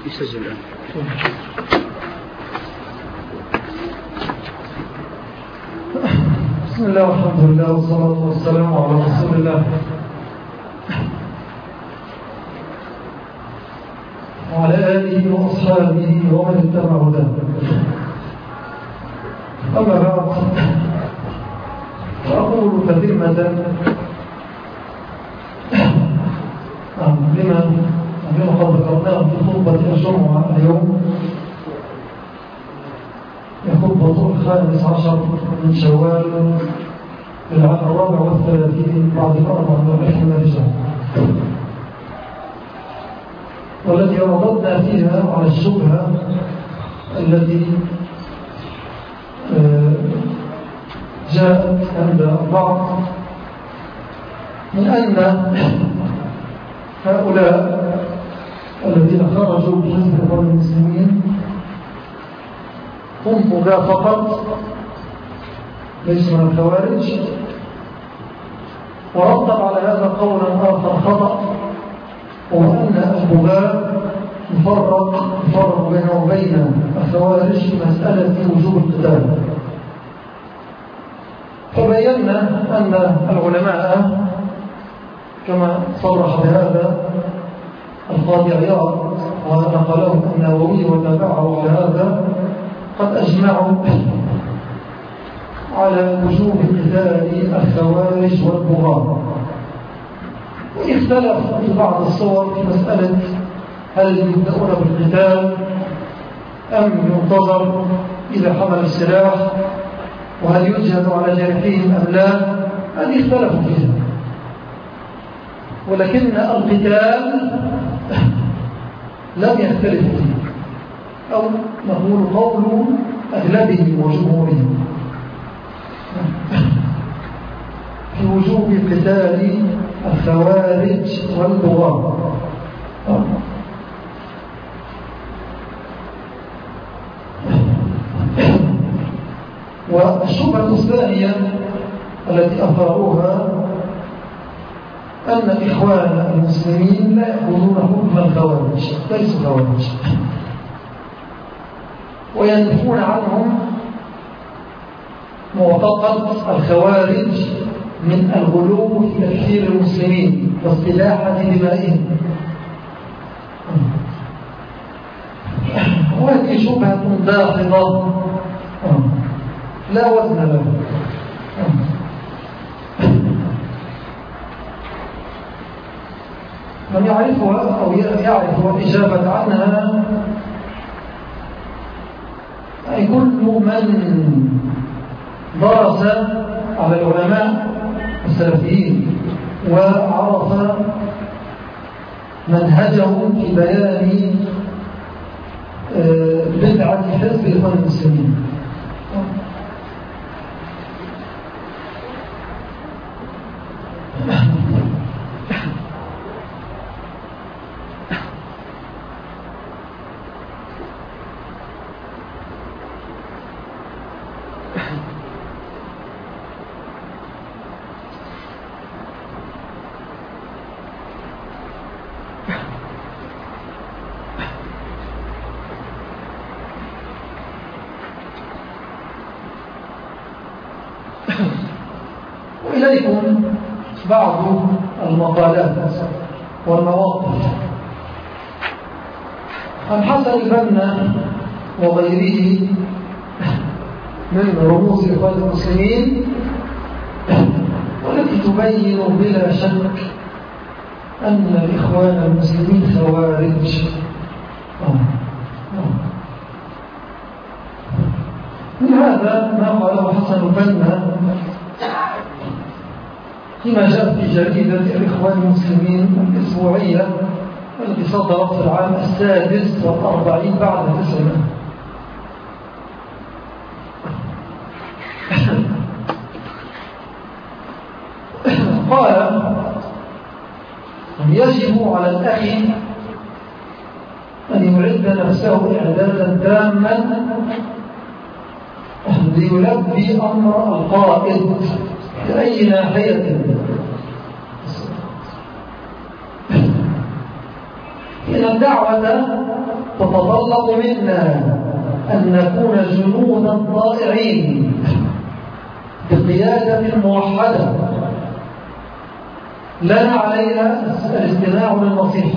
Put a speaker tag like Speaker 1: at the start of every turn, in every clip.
Speaker 1: يسجل الآن.
Speaker 2: بسم الله والحمد لله والصلاة والسلام على رسول الله وعلى آله وأصحابه ومن اتبع هداه. أما بعد، فأقول تتمة لما قد ذكرناه في خطبة الجمعة اليوم، خطبة 15 من شوال العام 34 بعد 34 رجال، والتي رددنا فيها على الشبهة التي جاءت عند البعض من أن هؤلاء الذين خرجوا بحزب إخوان المسلمين هم بغاة فقط، ليسوا من الخوارج، ورتب على هذا قولا آخر خطأ، وأن البغاة يفرق بينه وبين الخوارج في مسألة وجوب القتال. فبينا أن العلماء كما صرح بهذا القاضي عياض ونقله النووي وتابعه على هذا، قد أجمعوا على وجوب قتال الخوارج والبغاة، واختلفوا في بعض الصور في مسألة هل يبدأون بالقتال أم ينتظر إذا حمل السلاح، وهل يجهد على جريحهم أم لا. هذه اختلفوا فيها، ولكن القتال لم يختلف فيه، أو نقول قول أغلبهم وجمهورهم في وجوب قتال الخوارج والبغاة. والشبهة الثانية التي أثاروها أن الإخوان المسلمين لا يأخذون حكم الخوارج، ليسوا خوارج، وينفون عنهم معتقد الخوارج من الغلو في تكفير المسلمين واستباحة دمائهم. وهذه شبهة داخضة لا وزن لها. من يعرفها أو يعرف الإجابة عنها أي كل من درس على العلماء السلفيين وعرف منهجهم في بيان بدعة حزب الإخوان المسلمين. وإليكم بعض المقالات والمواقف عن حسن البنا وغيره من رموز إخوان المسلمين، والتي تبين بلا شك أن الإخوان المسلمين خوارج. من هذا ما قاله حسن البنا فيما جاء في جريدة الإخوان المسلمين الأسبوعية التي صدرت في العام 46 بعد 900. قال: يجب على الأخ أن يعد نفسه إعدادا تاما ليلبي أمر القائد بأي ناحية، إن الدعوة تتطلب منا أن نكون جنودا طائعين بقيادة موحدة لنا عليها الاستماع للنصيحة،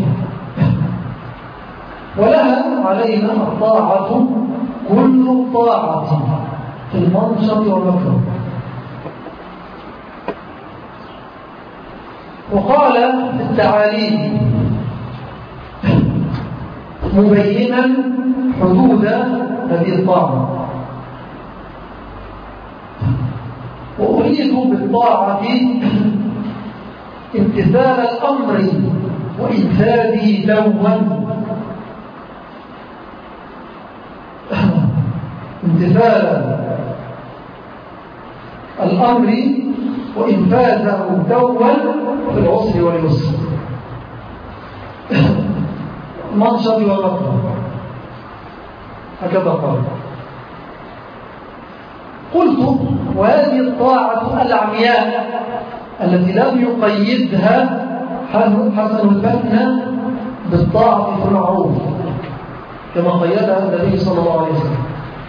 Speaker 2: ولها علينا الطاعة كل الطاعة في المنشط والمكروه. وقال في التعاليم مبينا حدود هذه الطاعة: وأريد بالطاعة امتثال الأمر وإنفاذه دوما، امتثال الأمر وإنفاذه دوما في العسر واليسر، منشط والمكروه، هكذا قال. قلت: وهذه الطاعة العمياء التي لم يقيدها حسن البنا بالطاعة في المعروف كما قيدها النبي صلى الله عليه وسلم،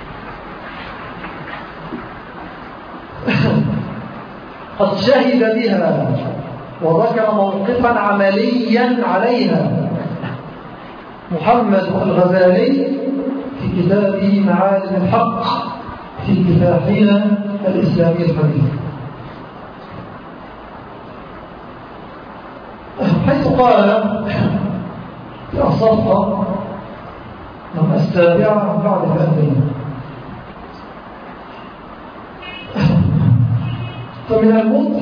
Speaker 2: قد شهد بها وذكر موقفا عمليا عليها محمد الغزالي في كتابه معالم الحق في كفاحنا الإسلامي الحديث، حيث قال في الصفحة السابعة بعد الأثنين: فمن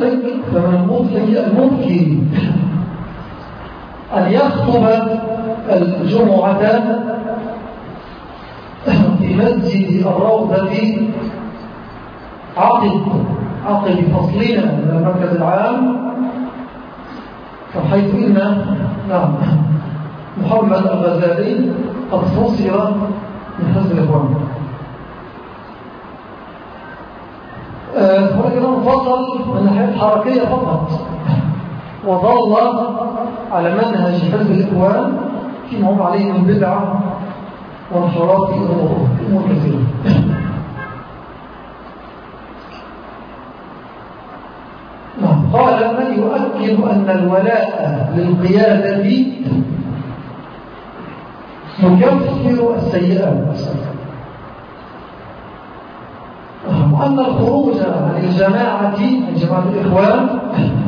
Speaker 2: المضحك أن يخطب الجمعة في مسجد الروضة عقب فصلنا من المركز العام، حيث إن محمد الغزالي قد فصل من حزب الإخوان، ولكن انفصل من ناحية حركية فقط، وظل على منهج حزب الإخوان فيما هم عليه من بدعة وانحراف في أمور كثيرة. قال: من يؤكد أن الولاء للقيادة يكفر السيئات، وأن الخروج عن جماعة الإخوان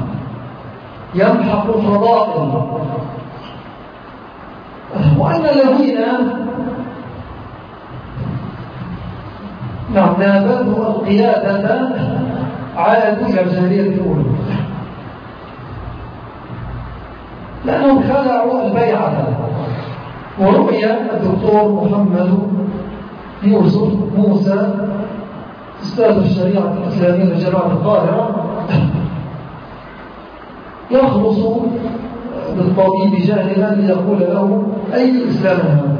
Speaker 2: يمحق الفضائل، وأن الذين نابذوا القيادة عادوا إلى الجاهلية الأولى، لأنهم خلعوا البيعة. ورؤي الدكتور محمد يوسف موسى أستاذ الشريعة الإسلامية لجامعة القاهرة يخلص بالطبيب جاهلا ليقول له: أي الإسلام هذا؟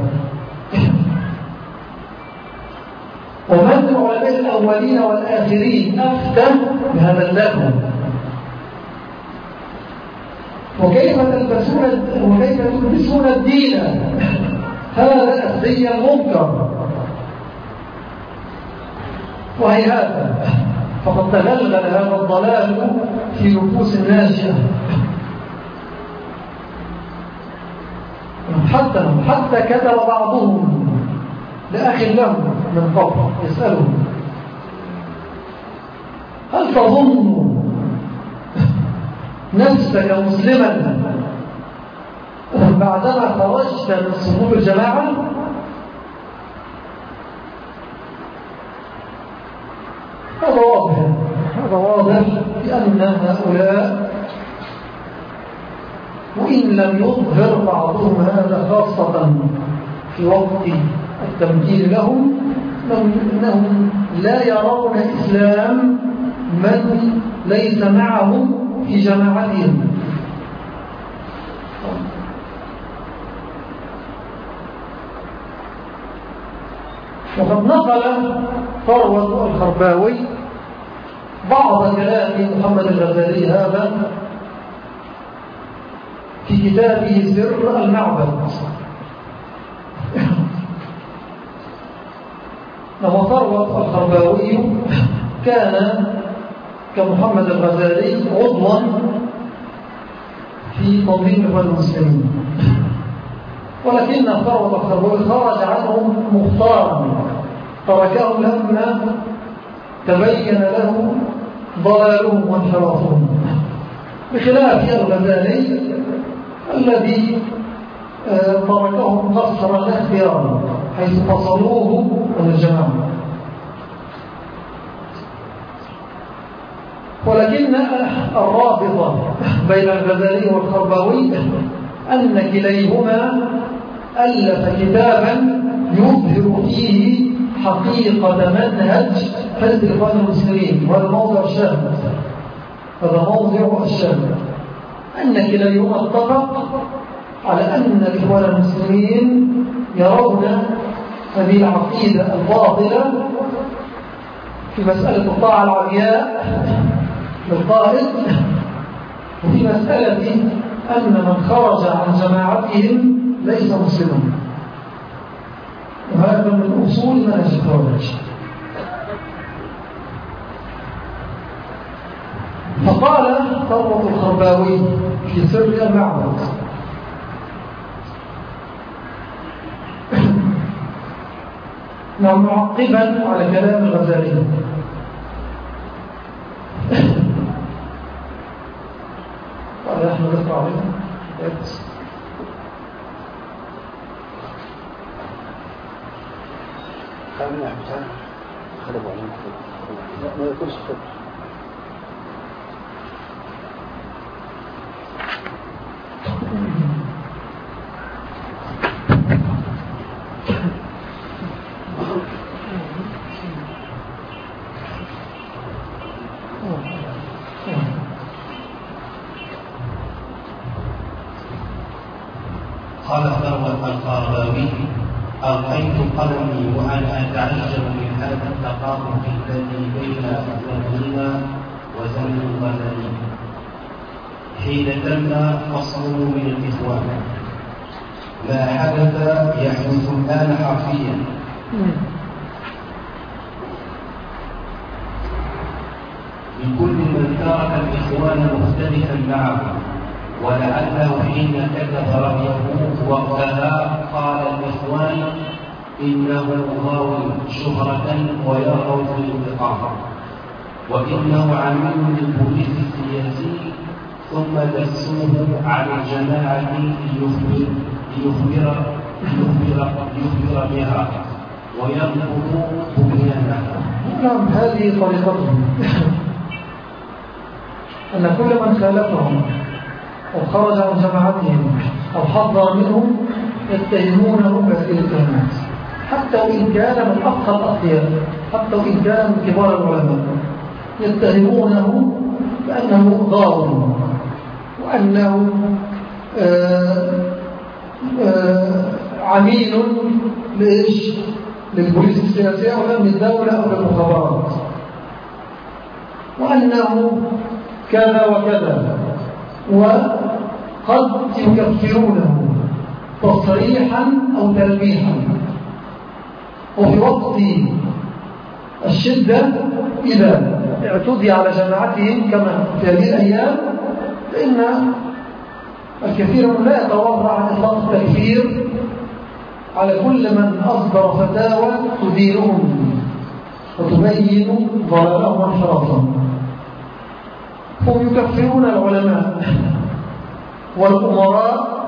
Speaker 2: ومن العلماء الأولين والآخرين أفتى بهذا اللغو؟ وكيف تلبسون الدين هذا الزي المنكر؟ وهيهات، فقد تغلغل هذا الضلال في نفوس الناشئة، حتى كتب بعضهم لأخ له من قبل يسأله: هل تظن نفسك مسلما بعدما خرجت من صفوف الجماعة؟ هذا واضح بأن هؤلاء وإن لم يظهر بعضهم هذا خاصة في وقت التمكين لهم، إنهم لا يرون إسلام من ليس معهم في جماعتهم. وقد نقل ثروة الخرباوي بعض كلام محمد الغزالي هذا في كتابه سر المعبد، ثروت الخرباوي كان كمحمد الغزالي عضوا في تنظيم إخوان المسلمين، ولكن ثروت الخرباوي خرج عنهم مختارا، تركهم لما تبين له ضلالهم وانحرافهم، بخلاف الغزالي الذي تركهم قصرا لا اختيارا حيث فصلوه عن الجماعة. ولكن الرابطة بين الغزالي والخرباوي أن كليهما ألف كتابا يظهر فيه حقيقة منهج حزب الإخوان المسلمين، وهذا موضع الشاهد، هذا موضع الشاهد، أن كليهما اتفق على أن الإخوان المسلمين يرون هذه العقيدة الباطلة في مسألة الطاعة العلياء للقائد، وفي مسألة أن من خرج عن جماعتهم ليس مسلما، وهذا من أصول منهج الخوارج. فقال ثروت الخرباوي في سر المعبد: معقبا على كلام الغزالي: قال احنا نقرأ عليهم
Speaker 1: خربوا عليهم ما يكونش خرب.
Speaker 3: قال ثروت الخرباوي: ألقيت قلمي وأنا أتعجب من هذا التقارب الذي بين زمننا وزمن الغزالي حين تم فصله من الإخوان. ما حدث يحدث الآن حرفيا. لكل من ترك الإخوان مختلفا معه، ولعله حين كتب رأيه وقتها قال الإخوان إنه غاوي شهرة ويرغب في الانتقام، وإنه عميل للبوليس السياسي، ثم دسوه على الجماعة ليخبر بها وينقض بنيانها.
Speaker 2: نعم، هذه طريقتهم. أن كل من خالفهم أو خرج عن جماعتهم أو حضر منهم يتهمونه بهذه التهمات، حتى وإن كان من أقصى الأخيار، حتى وإن كان من كبار العلماء، يتهمونه بأنه ضار، وأنه عميل للبوليس السياسية أو لأمن الدولة أو للمخابرات، وأنه كذا وكذا، وقد يكفرونه تصريحا أو تلميحا. وفي وقت الشدة إذا اعتدي على جماعتهم كما في هذه الأيام، فإن الكثير لا يتورع عن إطلاق التكفير على كل من أصدر فتاوى تدينهم وتبين ضلالهم وانحرافهم. هم يكفرون العلماء والأمراء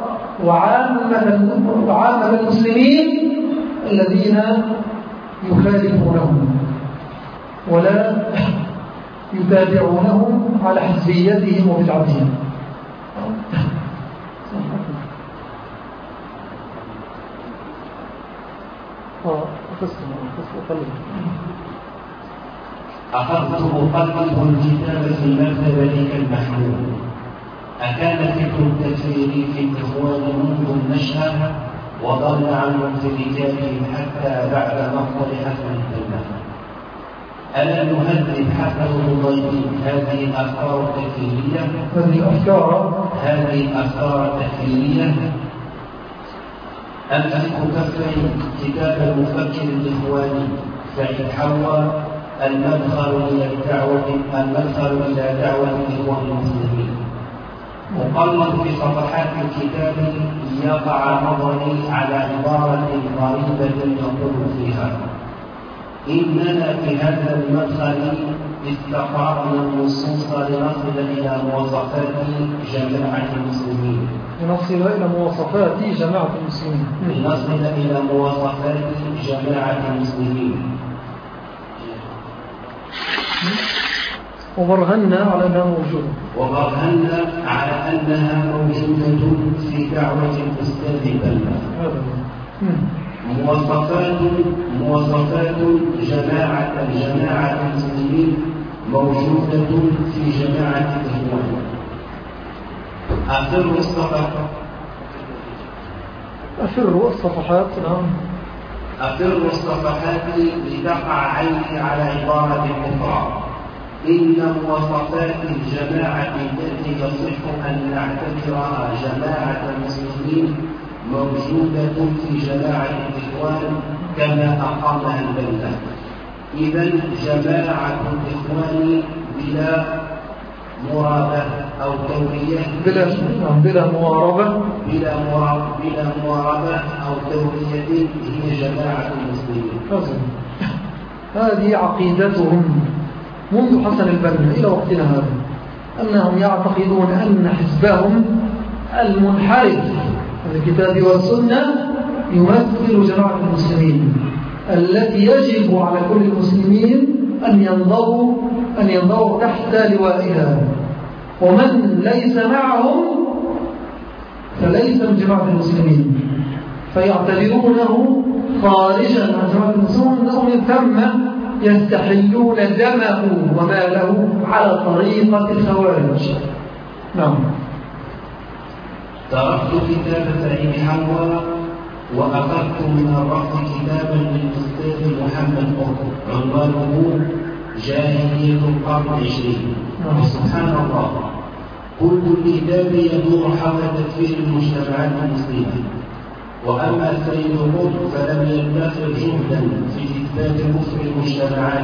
Speaker 2: وعامة المسلمين الذين يخالفونهم ولا يتابعونهم على حزبيتهم وبدعتهم.
Speaker 3: أخذت أقلب الكتاب في مكتبتي كالمحمول. أكان فكر التكفير في الإخوان منذ النشأة وضل عنهم في رجالهم حتى بعد مقتل حسن الدولة. ألم نهذب حتى الضيفين هذه الأفكار التكفيرية أمسك كفي كتاب المفكر الإخواني سعيد حوا المدخل إلى دعوة الإخوان المسلمين. أقلد في صفحات الكتاب يقع نظري على عبارة غريبة يقول فيها: إننا في هذا المدخل استقرأنا النصوص لنصل إلى مواصفات جماعة المسلمين.
Speaker 2: لنصل إلى مواصفات جماعة المسلمين.
Speaker 3: لنصل إلى مواصفات جماعة المسلمين.
Speaker 2: وبرهنا على أنها موجودة.
Speaker 3: وبرهنا على أنها موجودة في دعوة الأستاذ بنا. مواصفات جماعة المسلمين موجودة في جماعة الإخوان.
Speaker 2: أفروا الصفحات. نعم.
Speaker 3: أفروا الصفحات لتقع عيني على عبارة أخرى: إن مواصفات الجماعة التي يصح أن نعتبرها جماعة المسلمين موجودة في جماعة الإخوان كما أقامها البنا. إذن جماعة الإخوان بلا مرابة أو تورية
Speaker 2: بلا
Speaker 3: مواربة أو تورية هي جماعة المسلمين.
Speaker 2: هذه عقيدتهم منذ حسن البنا إلى وقتنا هذا، أنهم يعتقدون أن حزبهم المنحرف من الكتاب والسنة يمثل جماعة المسلمين التي يجب على كل المسلمين أن ينضروا تحت لوائها، ومن ليس معهم فليس من جماعة المسلمين، فيعتبرونه خارجا عن جماعة المسلمين، أنهم ثم يستحلون دمه وماله على طريقة الخوارج. نعم.
Speaker 3: تركت كتاب سعيد حوا وأخذت من الرفض كتابا للأستاذ محمد قطب عنوانه جاهلية القرن العشرين. وسبحان الله، كل الكتاب يدور حول تكفير المجتمعات المسلمة، وأما السيد قطب فلم يدخر جهدا في إثبات كفر المجتمعات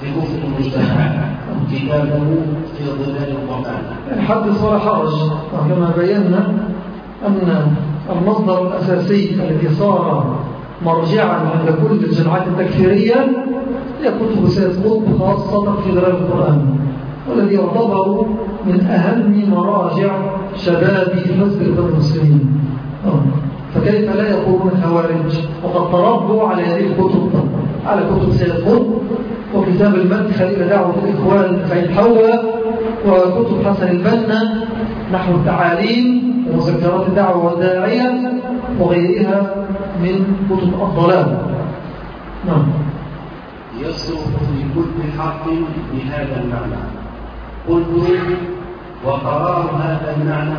Speaker 3: كتابه في ظلال القرآن.
Speaker 2: حدث ولا حرج، كما بينا أن المصدر الأساسي الذي صار مرجعا عند كل الجماعات التكفيرية هي كتب سيد قطب خاصة في ظلال القرآن، والذي يعتبر من أهم مراجع شباب حزب الإخوان المسلمين. فكيف لا يكونون خوارج وقد تربوا على هذه الكتب، على كتب سيد قطب وكتاب المدخل إلى دعوة الإخوان سعيد حوا وكتب حسن البنا نحو التعاليم ومذكرات الدعوة والداعية وغيرها من كتب الضلال. نعم.
Speaker 3: يصرف في كل حرف بهذا المعنى. قلت وقرر هذا المعنى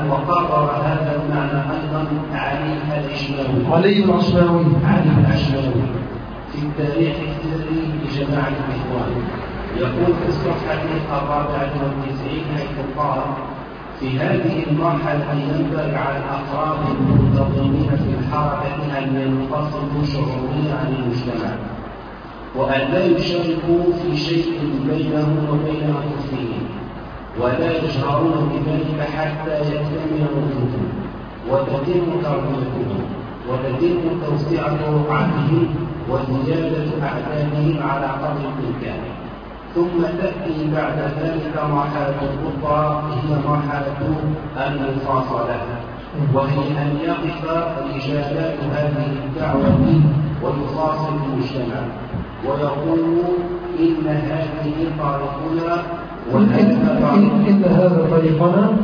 Speaker 3: أيضا علي العشماوي في التاريخ السري لجماعة الإخوان. يقول في الصفحة 94 حيث قال: في هذه المرحلة ينبغي على الأفراد المنتظمين في الحركة أن ينفصلوا شعوريا عن المجتمع، وأن لا يشاركوا في شيء بينهم وبين أنفسهم، ولا يجهرون بذلك حتى يكتمل وجودهم وتتم تربيتهم وتتم توسيع رقعتهم وزيادة أعدادهم على قدر الإمكان. ثم تأتي بعد ذلك مرحلة أخرى هي مرحلة المفاصلة، وهي أن يقف رجالات هذه الدعوة ويفاصل المجتمع ويقول: إن هذه طريقنا
Speaker 2: إن هذا طريقنا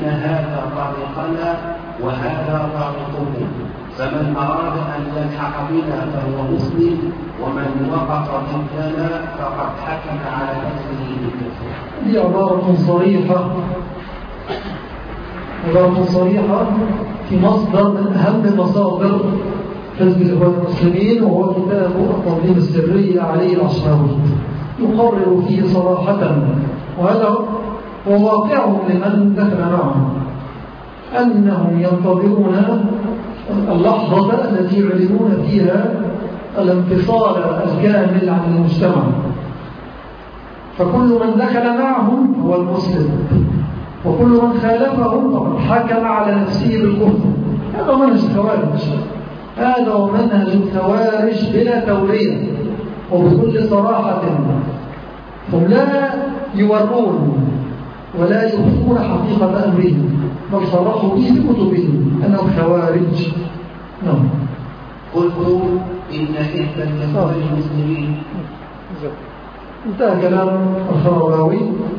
Speaker 3: وهذا طريقكم، فمن أراد أن يلحق بنا فهو مسلم، ومن وقف ضدنا فقد حكم على نفسه بالكفر.
Speaker 2: دي عبارة صريحة في مصدر من أهم مصادر حزب الإخوان المسلمين، وهو كتاب التنظيم السري علي العشماوي، يقرر فيه صراحة، وهذا هو واقعهم لمن دخل معهم، أنهم ينتظرون اللحظة التي يعلنون فيها الانفصال الكامل عن المجتمع، فكل من دخل معهم هو المسلم، وكل من خالفهم فقد حكم على نفسه بالكفر. هذا منهج الخوارج، هذا ومنهج الخوارج بلا تورية وبكل صراحة. هم لا يورون ولا يخفون حقيقة أمرهم، بل صرحوا به في كتبهم أنهم خوارج. نعم.
Speaker 3: قلت إن حزب الإخوان المسلمين.
Speaker 2: انتهى كلام الخرباوي.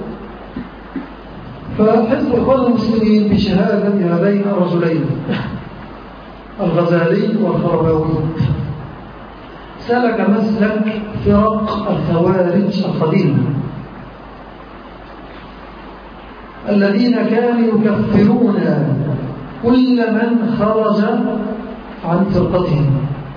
Speaker 2: فحزب الإخوان المسلمين بشهادة هذين الرجلين الغزالي والخرباوي سلك مسلك فرق الخوارج القديمة الذين كانوا يكفرون كل من خرج عن فرقتهم.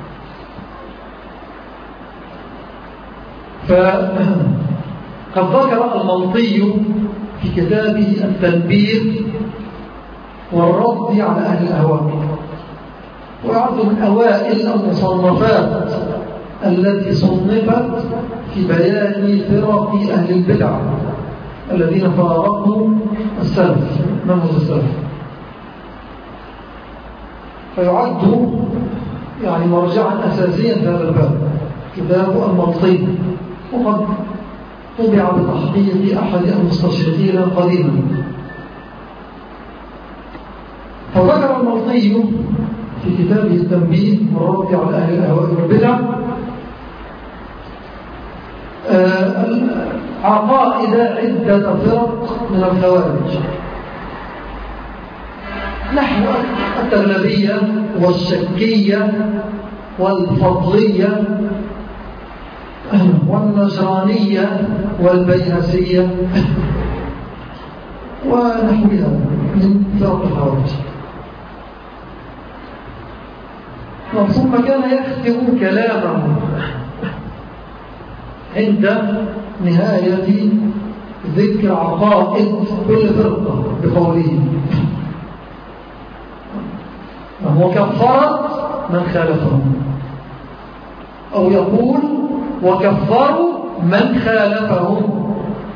Speaker 2: فقد ذكر الملطي في كتابه التنبيه والرد على أهل الأهواء، ويعد من أوائل المصنفات التي صنفت في بيان فرق أهل البدع الذين فارقوا السلف، منهج السلف. فيعد يعني مرجعا أساسيا في هذا الباب كتاب الملطي، وقد طبع بتحقيق أحد المستشرقين قديما. فذكر الملطي في كتابه التنبيه والرد على أهل الأهواء والبدع عقائد عدة فرق من الخوارج، نحو التغلبية والشكية والفضلية والنجرانية والبيهسية ونحوها من فرق الخوارج. ثم كان يختم كلامه عند نهاية ذكر عقائد كل فرقة بقوله وكفرت من خالفهم، أو يقول وكفروا من خالفهم.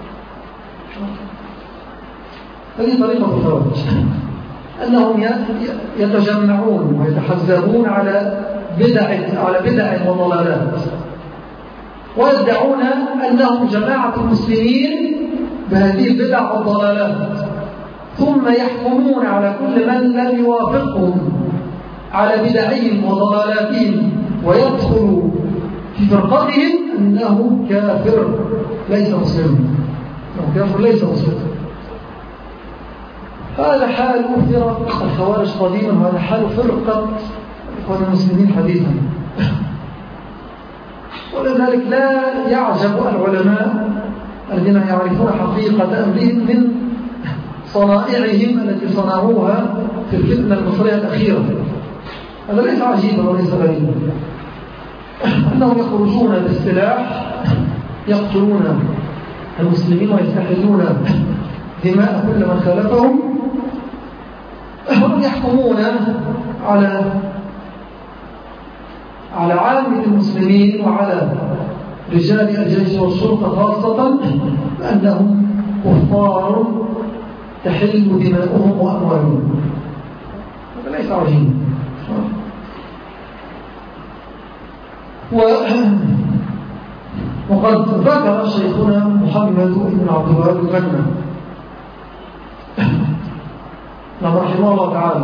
Speaker 2: هذه طريقة الخوارج، أنهم يتجمعون ويتحزبون على بدع وضلالات، ويدعون أنهم جماعة المسلمين بهذه البدع والضلالات، ثم يحكمون على كل من لم يوافقهم على بدعهم وضلالاتهم ويدخل في فرقتهم أنه كافر ليس مسلما، أنه كافر ليس مسلما. هذا حال فرق الخوارج قديما، وهذا حال فرقة الإخوان المسلمين حديثا. ولذلك لا يعجب العلماء الذين يعرفون حقيقة أمرهم من صنائعهم التي صنعوها في الفتنة المصرية الأخيرة. هذا ليس عجيبا وليس غريبا، أنهم يخرجون بالسلاح يقتلون المسلمين ويستحلون دماء كل من خالفهم، هم يحكمون على عامة المسلمين وعلى رجال الجيش والشرطة خاصة بأنهم كفار تحل دماؤهم وأموالهم. هذا ليس عجيب. وقد ذكر شيخنا محمد بن عبد الوهاب الغنى رحمه الله تعالى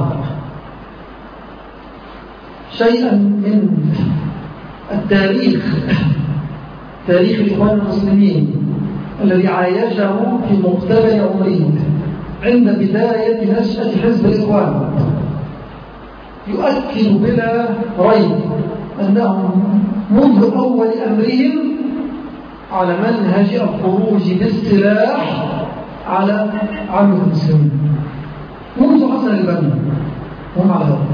Speaker 2: شيئا من التاريخ، تاريخ الإخوان المسلمين الذي عايشه في مقتبل عمره عند بداية نشأة حزب الإخوان، يؤكد بلا ريب أنهم منذ أول أمرهم على منهج الخروج بالسلاح على عامة المسلمين منذ حسن البنا، هم على هذا.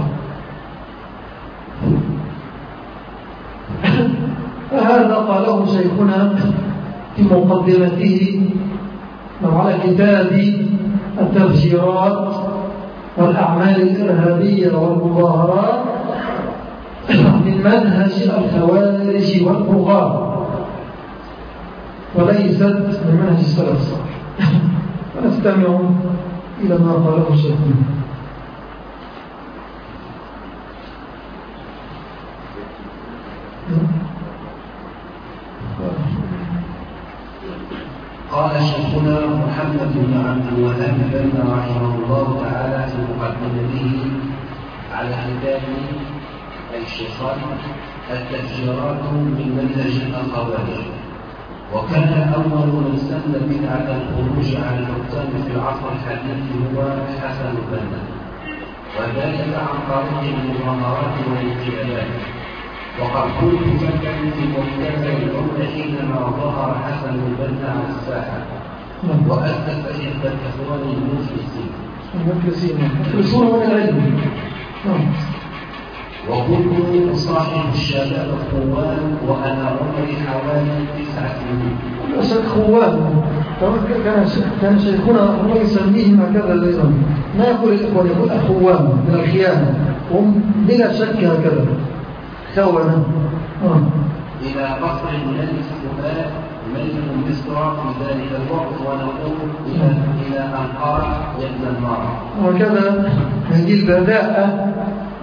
Speaker 2: فهذا قاله شيخنا في مقدمته على كتاب التفجيرات والأعمال الإرهابية والمظاهرات من منهج الخوارج والبغاة وليست من منهج السلف الصالح. ونستمع إلى ما قاله الشيخ.
Speaker 3: قال شيخنا محمد بن عبد الوهاب بن رحمه الله تعالى في مقدمته على كتاب الشيخان التفجيرات من منهج الخوارج. وكان أول من سن بدعة الخروج على الحكام في العصر الحديث هو حسن البنا، وذلك عن طريق المظاهرات والانتخابات. وقد كنت جدا في مكتبة العمدة حينما ظهر حسن البنا على الساحة، وأسس إحدى الإخوان
Speaker 2: المفلسين من العلم.
Speaker 3: وكنت أصاحب الشباب الخوان وأنا عمري حوالي 9 سنين.
Speaker 2: الأسد خوان كان شيخنا الله يسميهم هكذا أيضا، ما يقول الإخوان، يقول أخوان من الخيانة، هم بلا شك هكذا خونة.
Speaker 3: إلى قصر الملك فؤاد ملك مصر في ذلك الوقت، ونقول إلى أنقرة يبنى النار.
Speaker 2: وكذا هذه البذاءة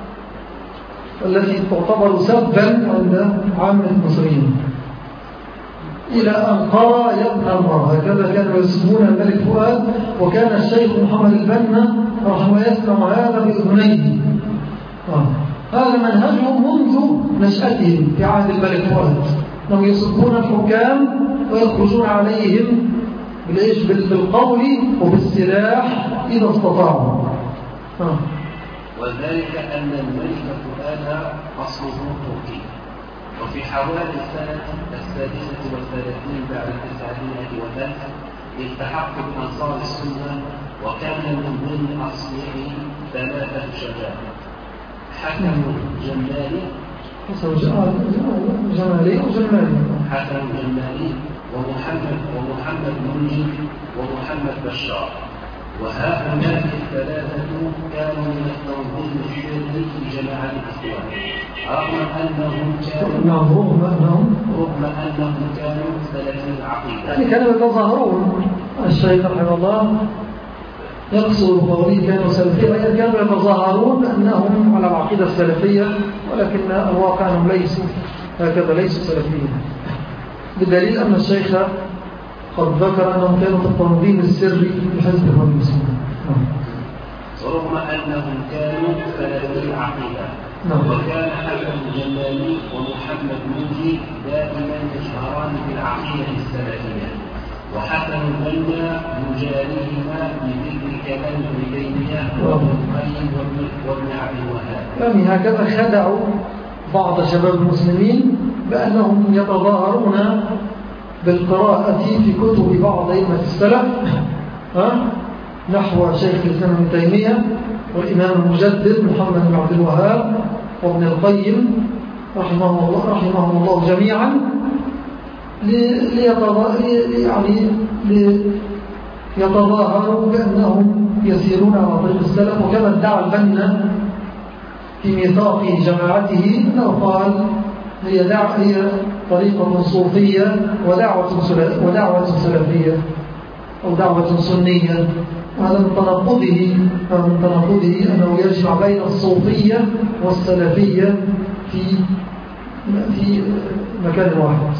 Speaker 2: التي تعتبر سبا عند عامة المصريين، إلى أنقرة يبنى النار، هكذا كانوا يسمون الملك فؤاد. وكان الشيخ محمد البنا رحمه يسمع هذا بأذنيه. هذا منهجهم منذ نشأتهم في عهد الملك فؤاد، أنهم يصفون الحكام ويخرجون عليهم بالقول وبالسلاح إذا استطاعوا.
Speaker 3: وذلك أن الملك فؤاد أصله تركي، وفي حوالي السنة 36 بعد 900 التحق بأنصار السنة، وكان من ضمن أصله 3 شباب: حسن جمالي ومحمد منجي ومحمد بشار. وهؤلاء ال3 كانوا من التنظيم السري في جماعة الإخوان، رغم أنهم كانوا سلفي العقيدة.
Speaker 2: يعني كانوا يتظاهرون، الشيخ رحمه الله يقصر قولي كانوا سلفية، يعني كانوا يتظاهرون أنهم على العقيدة السلفية، ولكن الواقع أنهم ليسوا هكذا، ليسوا سلفيين، بالدليل أن الشيخ قد ذكر أنهم كانوا في التنظيم السري لحزب الإخوان المسلمين.
Speaker 3: رغم أنهم كانوا سلفي العقيدة. وكان حسن الجمالي ومحمد منجي دائما يشهران بالعقيدة السلفية، وحسن البنا يجاريهما بذكر كلام ابن تيمية وابن القيم وابن عبد الوهاب.
Speaker 2: يعني هكذا خدعوا بعض شباب المسلمين بأنهم يتظاهرون بالقراءة في كتب بعض أئمة السلف نحو شيخ الإسلام ابن تيمية والإمام المجدد محمد بن عبد الوهاب وابن القيم رحمهم الله جميعا، ليتظاهروا بأنهم يسيرون على طريق السلف. وكما ادعى البنا في ميثاق جماعته أنه قال هي طريقة صوفية ودعوة سلفية أو دعوة سنية. وهذا من تناقضه أنه يجمع بين الصوفية والسلفية في مكان واحد.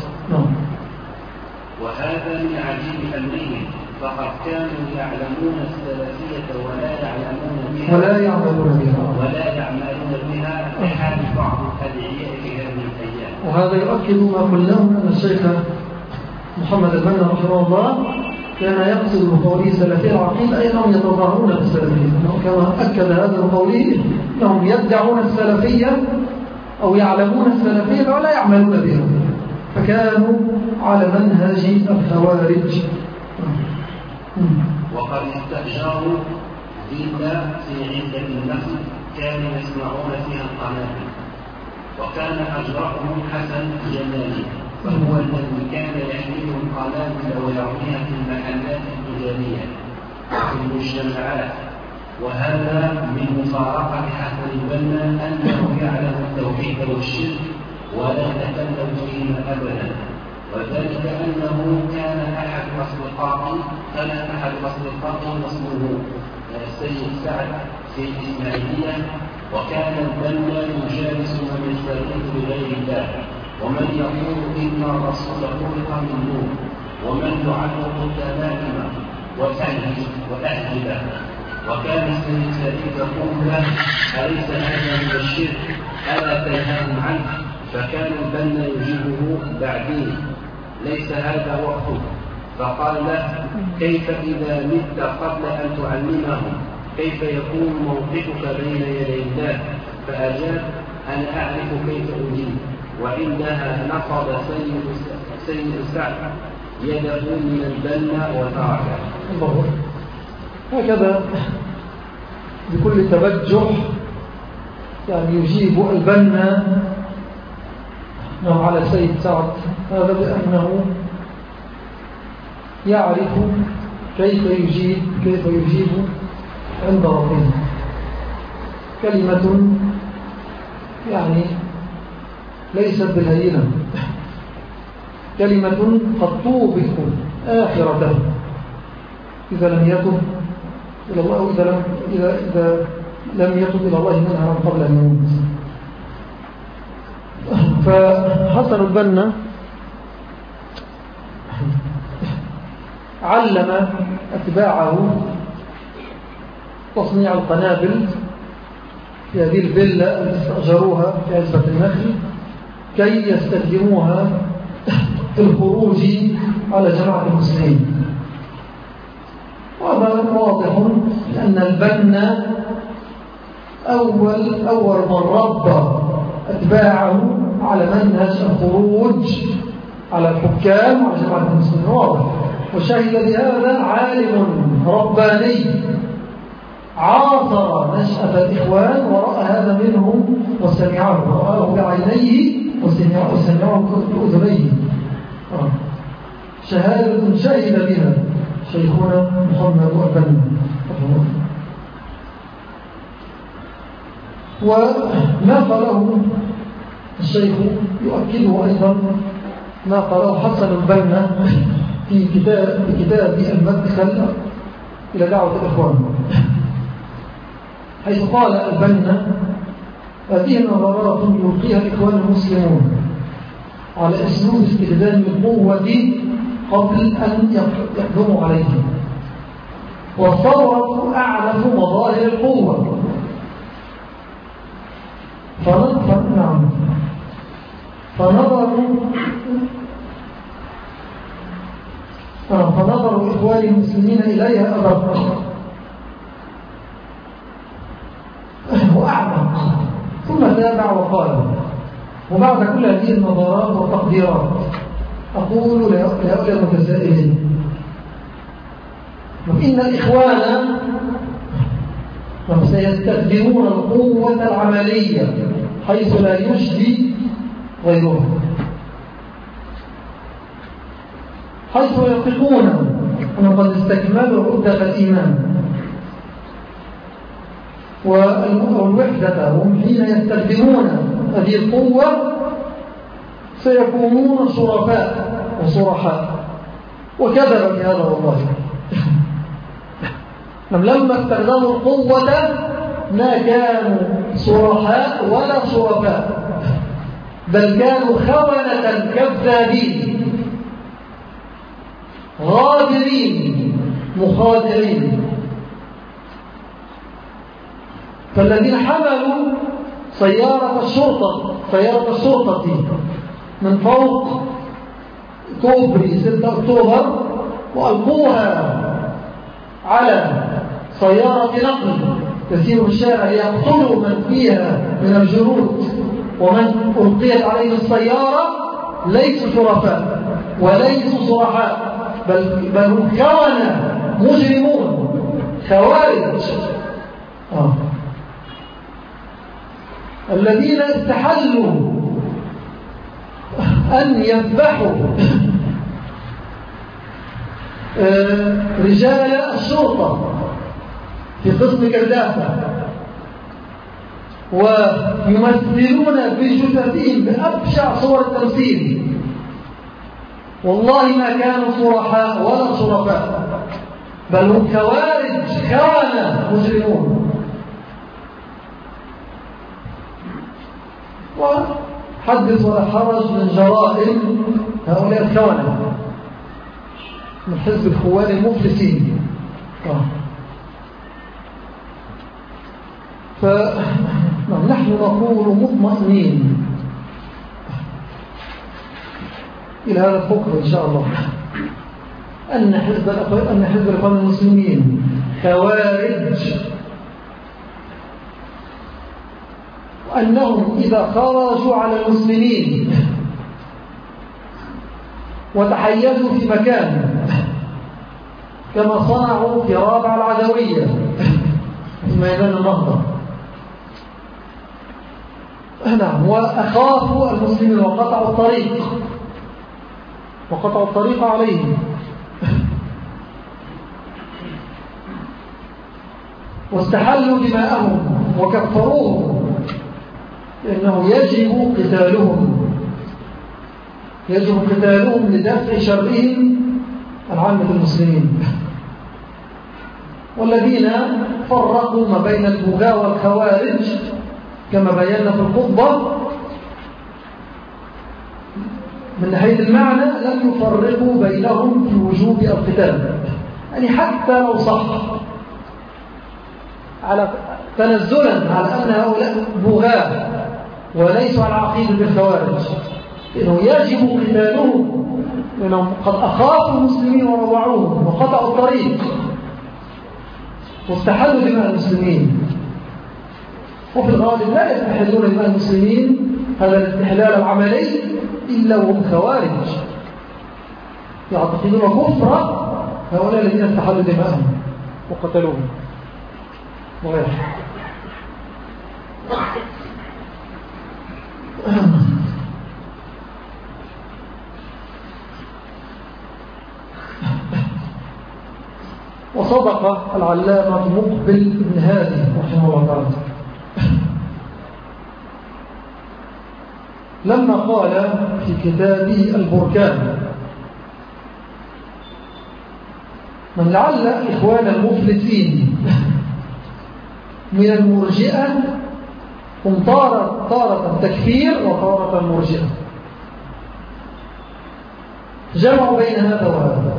Speaker 3: وهذا من عجيب أمرهم، فقد كانوا يعلمون السلفية ولا يعملون بها بحال بعض الأدعياء في هذه الأيام.
Speaker 2: وهذا يؤكد ما قلناه أن الشيخ محمد البنا رحمه الله كان يقصد بقوله سلفية العقيدة أي أنهم يتظاهرون بالسلفية، كما أكد هذا بقوله أنهم يدعون السلفية أو يعلمون السلفية ولا يعملون بها، فكانوا على منهج الخوارج.
Speaker 3: وقد استأجروا فيلا في عدة النخل كانوا يسمعون فيها القنابل، وكان أجرهم حسن الجمالي، وهو الذي كان يحملهم قنابل ويرميها في المحلات التجارية وفي المجتمعات. وهذا من مفارقة حسن البنا أنه يعلم التوحيد التوحيد والشرك ولا تكلم فيهما أبدا، وذلك أنه كان أحد أصدقائه اسمه السيد سعد في الإسماعيلية، وكان البنا يجالس من يستغيث بغير الله، ومن يقول إن الرسول خلق من نور، ومن يعلق التمائم وأهلها. وكان السيد سعيد يقول له: أليس هذا من الشرك؟ ألا تنهاهم عنه؟ فكان البنا يجيبه: بعدين، ليس هذا وقته. فقال له: كيف إذا مت قبل أن تعلمهم؟ كيف يكون موقفك بين يدي الله؟ فأجاب: أنا أعرف كيف أجيب. وعندها نقض سيد سعد يده من البنا وتركه.
Speaker 2: هكذا بكل تبجح يعني يجيب البنا على سيد سعد، هذا بأنه يعرف كيف يجيب عند ربه. كلمة يعني ليست بالهينة، كلمة قد توبك آخرته إذا لم يتب إلى الله، إذا لم يتب إلى الله منها قبل أن يموت. فحسن البنا علم أتباعه تصنيع القنابل في هذه الفيلا التي استأجروها في عزبة النخل كي يستخدموها في الخروج على جماعة المسلمين. وهذا واضح أن البنا أول من ربى أتباعه على منهج الخروج على الحكام وعلى جماعة المسلمين، واضح. وشهد بهذا عالم رباني عاصر نشأة الإخوان ورأى هذا منهم وسمعه، رآه بعينيه وسمعه بأذنيه. شهادة شهد بها شيخنا محمد البنا. وما قاله الشيخ يؤكده أيضا ما قاله حسن البنا في كتاب المدخل إلى دعوة الإخوان، حيث قال البنا: هذه النظرات يلقيها الإخوان المسلمون على أسلوب استخدام القوة قبل أن يقدموا عليها، والثورة أعرف مظاهر القوة. فنظر إخوان المسلمين إليها أدق وأعمق. ثم تابع وقال: وبعد كل هذه النظرات والتقديرات أقول لهؤلاء المتسائلين: إن الإخوان سيستخدمون القوة العملية حيث لا يجدي غيرها، حيث يثقون أن قد استكملوا عدة الإيمان والوحدة، هم حين يستخدمون هذه القوة سيكونون شرفاء وصرحاء. وكذب في هذا والله. لما استخدموا القوة ما كانوا صرحاء ولا شرفاء، بل كانوا خونة كذابين غادرين مخادعين. فالذين حملوا سيارة الشرطة من فوق كوبري 6 أكتوبر وألقوها على سيارة نقل تسير الشارع ليقتلوا من فيها من الجنود ومن ألقيت عليه السيارة ليسوا شرفاء وليسوا صرحاء، بل هم كانوا مجرمون خوارج الذين استحلوا أن يذبحوا رجال الشرطة في قسم كرداسة ويمثلون بجثثهم بأبشع صور التمثيل، والله ما كانوا صرحاء ولا شرفاء، بل هم خوارج خونة مجرمون. وحدث ولا حرج من جرائم هؤلاء الخونة من حزب الخوان المفلسين. فنحن نقول مطمئنين إلى هذا الحكم إن شاء الله أن حزب الإخوان المسلمين خوارج، وأنهم إذا خرجوا على المسلمين وتحيزوا في مكان كما صنعوا في رابع العدوية في ميدان النهضة، نعم، وأخافوا المسلمين وقطعوا الطريق عليهم، واستحلوا دماءهم وكفروهم، لأنه يجب قتالهم لدفع شرهم عن عامة المسلمين. والذين فرقوا ما بين البغاة والخوارج كما بينا في الخطبة من ناحية المعنى لم يفرقوا بينهم في وجوب القتال، يعني حتى لو صح على تنزلا على أن هؤلاء بغاة وليسوا على عقيدة بالخوارج، إنه يجب قتالهم لأنهم قد أخافوا المسلمين وروعوهم وقطعوا الطريق واستحلوا دماء المسلمين. وفي الغالب لا يستحلون دماء المسلمين هذا الاستحلال العملي إلا وهم خوارج يعتقدون كفر هؤلاء الذين استحلوا دماءهم وقتلوهم وغيره. وصدق العلامة مقبل بن هادي رحمه الله تعالى لما قال في كتابه البركان: من لعل إخوان المفلسين من المرجئة هم طارة تكفير وطارة مرجئة، جمعوا بين هذا وهذا،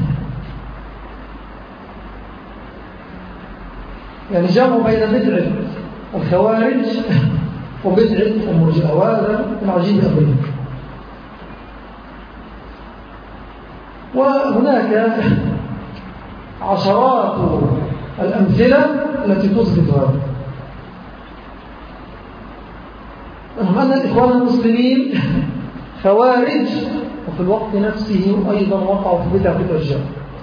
Speaker 2: يعني جمعوا بين بدعة الخوارج وبدعة المرجئة، وهذا العجيب أبدا. وهناك عشرات الأمثلة التي تثبت هذا. أن الإخوان المسلمين خوارج وفي الوقت نفسه أيضا وقعوا في بدعة الأشجار.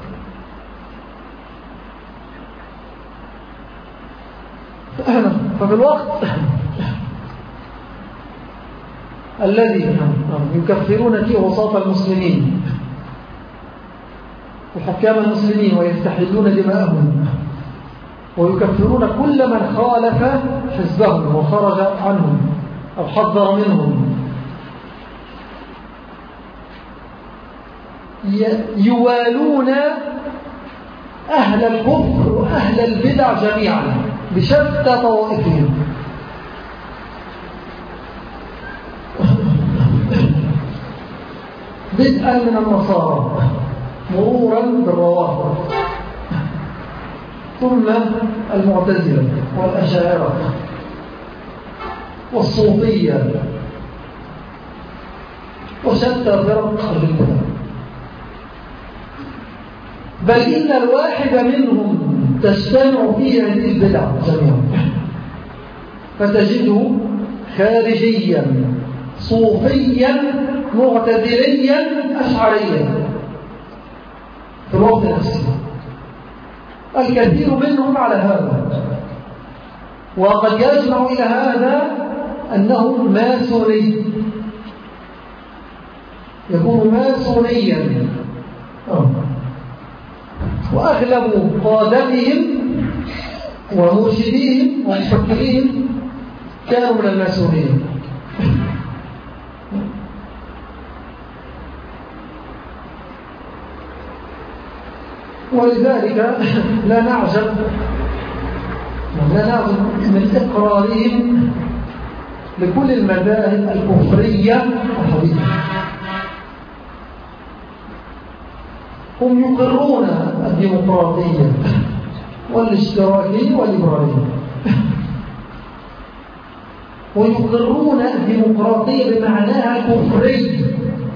Speaker 2: ففي الوقت الذي يكفرون فيه وساط المسلمين وحكام المسلمين ويستحلون دماءهم ويكفرون كل من خالف حزبهم وخرج عنهم أو حذر منهم، يوالون أهل الكفر وأهل البدع جميعا بشتى طوائفهم، بدءا من النصارى مرورا بالروافض ثم المعتزلة والأشاعرة والصوفية وشتى فرق البدع، بل إن الواحد منهم تجتمع فيه هذه البدع جميعا، فتجده خارجيا صوفيا معتزليا أشعريا في الوقت نفسه. الكثير منهم على هذا، وقد يجمع إلى هذا أنه ماسوني، يكون ماسونيا، وأغلب قادتهم ومرشديهم ومفكرين كانوا من الماسونين. ولذلك لا نعجب من إقرارهم لكل المذاهب الكفرية الحديثة. هم يقرون الديمقراطية والاشتراكية والليبرالية، ويقرون الديمقراطية بمعناها الكفري.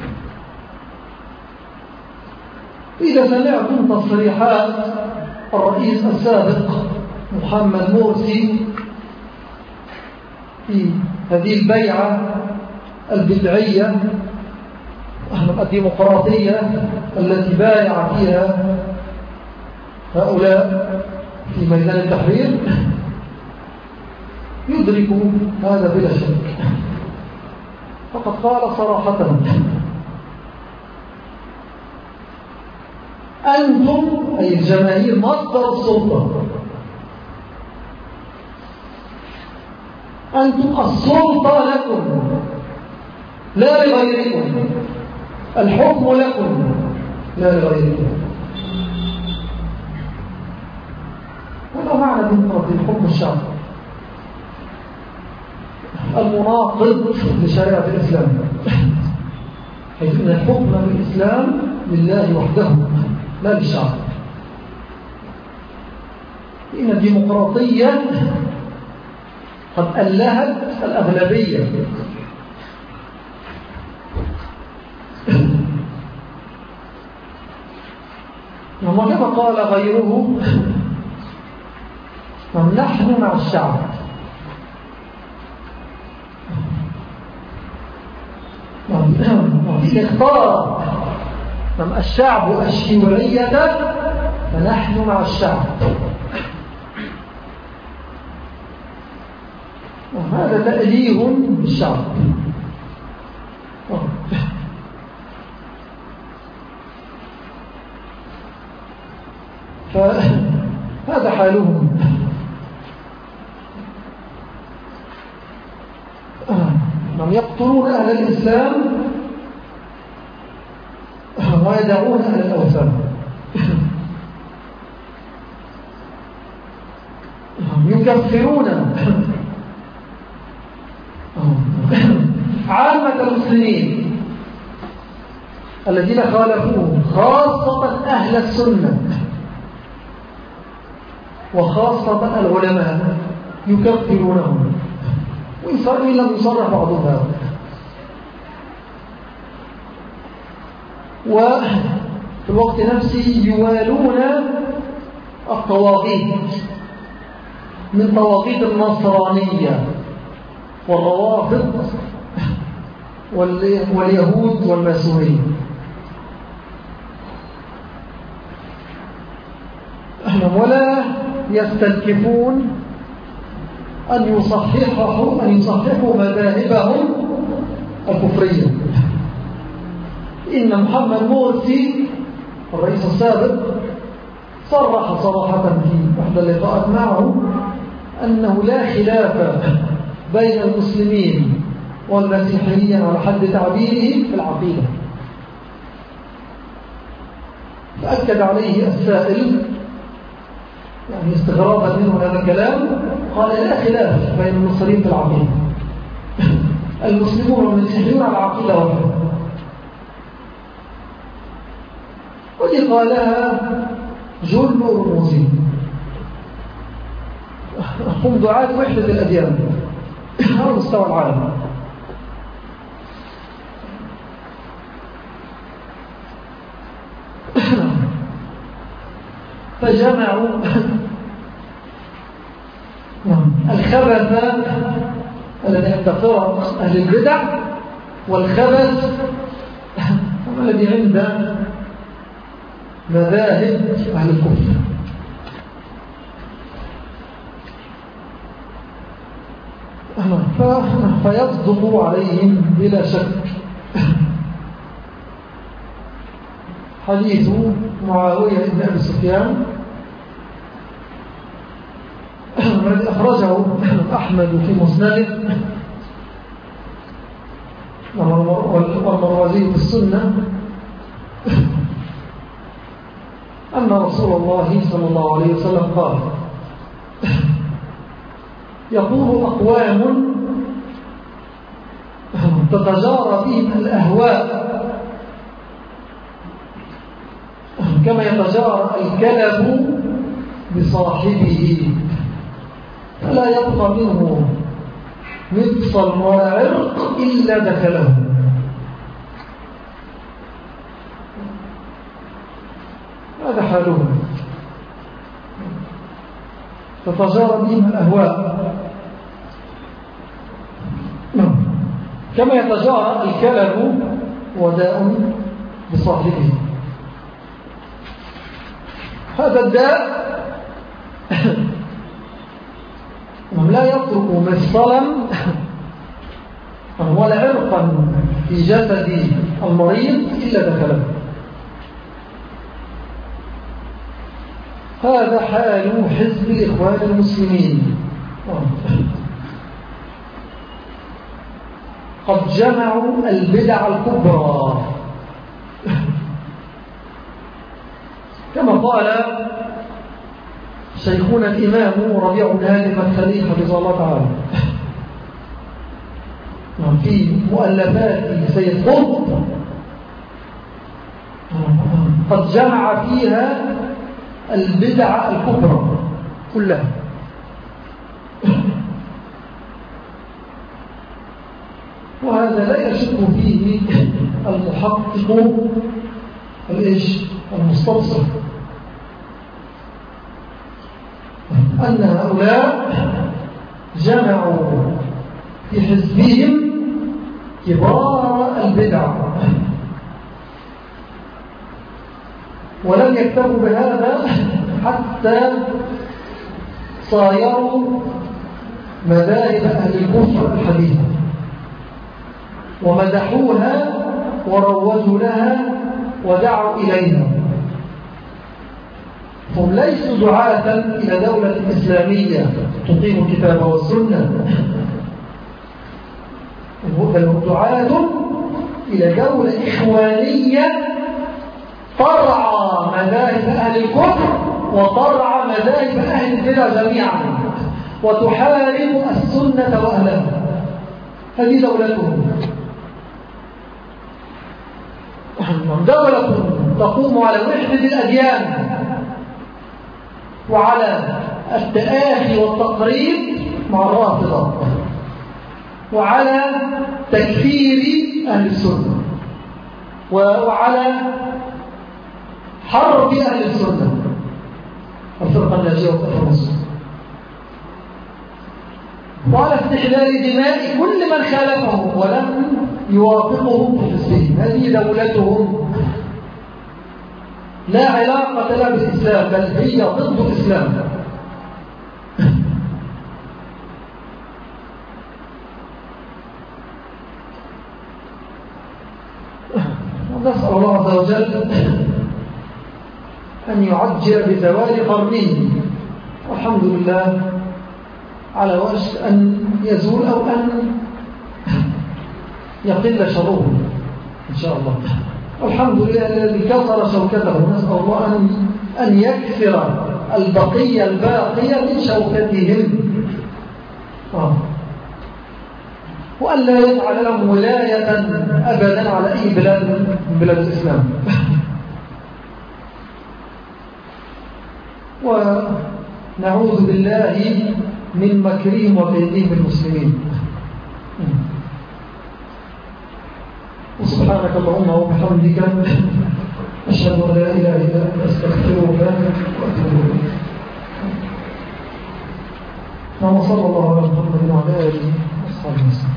Speaker 2: إذا سمعتم تصريحات الرئيس السابق محمد مرسي في هذه البيعة البدعية الديمقراطية التي بايع فيها هؤلاء في ميدان التحرير، يدرك هذا بلا شك. فقد قال صراحة: أنتم أي الجماهير مصدر السلطة، أنتم السلطة لكم لا لغيركم، الحكم لكم لا لغيركم. هذا معنى ديمقراطية، حكم الشعب المناقض لشريعة الإسلام، حيث أن الحكم بالإسلام لله وحده لا للشعب. إن الديمقراطية قد ألهت الأغلبية، وكما قال غيره: نحن مع الشعب. اختار الشعب الشيوعية فنحن مع الشعب. وهذا تأليه بالشعب. فهذا حالهم. من يقتلون أهل الإسلام ويدعون أهل الأوثان، يكفرون عامة المسلمين الذين خالفوهم، خاصة أهل السنة وخاصة العلماء، يكفرونهم وإن لم يصرح بعضهم هذا. وفي الوقت نفسه يوالون الطواغيت من طواغيت النصرانية والروافض واليهود والماسونية. ولا يستنكفون أن يصححوا مذاهبهم الكفرية. إن محمد مرسي الرئيس السابق صرح صراحة في إحدى اللقاءات معه أنه لا خلاف بين المسلمين والمسيحيين على حد تعبيره في العقيدة. فأكد عليه السائل يعني استغرابا منه هذا الكلام، قال: لا خلاف بين المسلمين في العقيدة، المسلمون والمسيحيون على عقيدة واحدة. ودي قالها جل رموزي، هم دعاة وحدة الأديان على مستوى العالم. فجمعوا الخبث الذي عند فرق أهل البدع والخبث الذي عند مذاهب أهل الكفر. فيصدق عليهم بلا شك حديث معاوية بن أبي سفيان الذي أخرجه أحمد في مسنده والمروزي في السنة أن رسول الله صلى الله عليه وسلم قال: يقول أقوام تتجارى بهم الأهواء كما يتجارى الكلب بصاحبه، فلا يبقى منه مفصل ولا عرق إلا دخله. هذا حالهم، تتجارى بهم الأهواء كما يتجارى الكلب وداء بصاحبه. هذا الداء لا يترك مفصلا ولا عرقا في جسد المريض إلا دخله. هذا حال حزب الإخوان المسلمين، قد جمعوا البدع الكبرى كما قال شيخنا الإمام ربيع بن هادي المدخلي حفظه الله تعالى في مؤلفات سيد قطب، قد جمع فيها البدع الكبرى كلها. وهذا لا يشك فيه المحقق المستبصر أن هؤلاء جمعوا في حزبهم كبار البدع، ولم يكتفوا بهذا حتى صايروا مذاهب أهل الكفر الحديثة ومدحوها وروجوا لها ودعوا إليها. هم ليسوا دعاة إلى دولة إسلامية تقيم الكتاب والسنة، بل دعاة إلى دولة إخوانية ترعى مذاهب أهل الكفر وترعى مذاهب أهل البدع جميعا وتحارب السنة وأهلها. هذه دولتهم، دولة تقوم على وحدة الأديان وعلى التآخي والتقريب مع الرافضة وعلى تكفير أهل السنة وعلى حرب أهل السنة الفرقة الناجية والفرقة السنة وعلى استحلال دماء كل من خالفهم ولم يوافقهم في حزبهم. هذه دولتهم، لا علاقة لها بالإسلام، بل هي ضد الإسلام. ونسأل الله عز وجل أن يعجل بزوال قرنه، والحمد لله على وشك أن يزول أو أن يقل شره إن شاء الله. والحمد لله الذي كسر شوكته، نسأل الله أن يكسر البقية الباقية من شوكتهم وأن لا يجعل لهم ولاية أبدا على أي بلاد من بلاد الإسلام. ونعوذ بالله من مكرهم وكيدهم المسلمين. وسبحانك اللهم وبحمدك أشهد أن لا إله إلا أنت أستغفرك وأتوب إليك. وصلى الله على محمد وعلى آله وصحبه وسلم.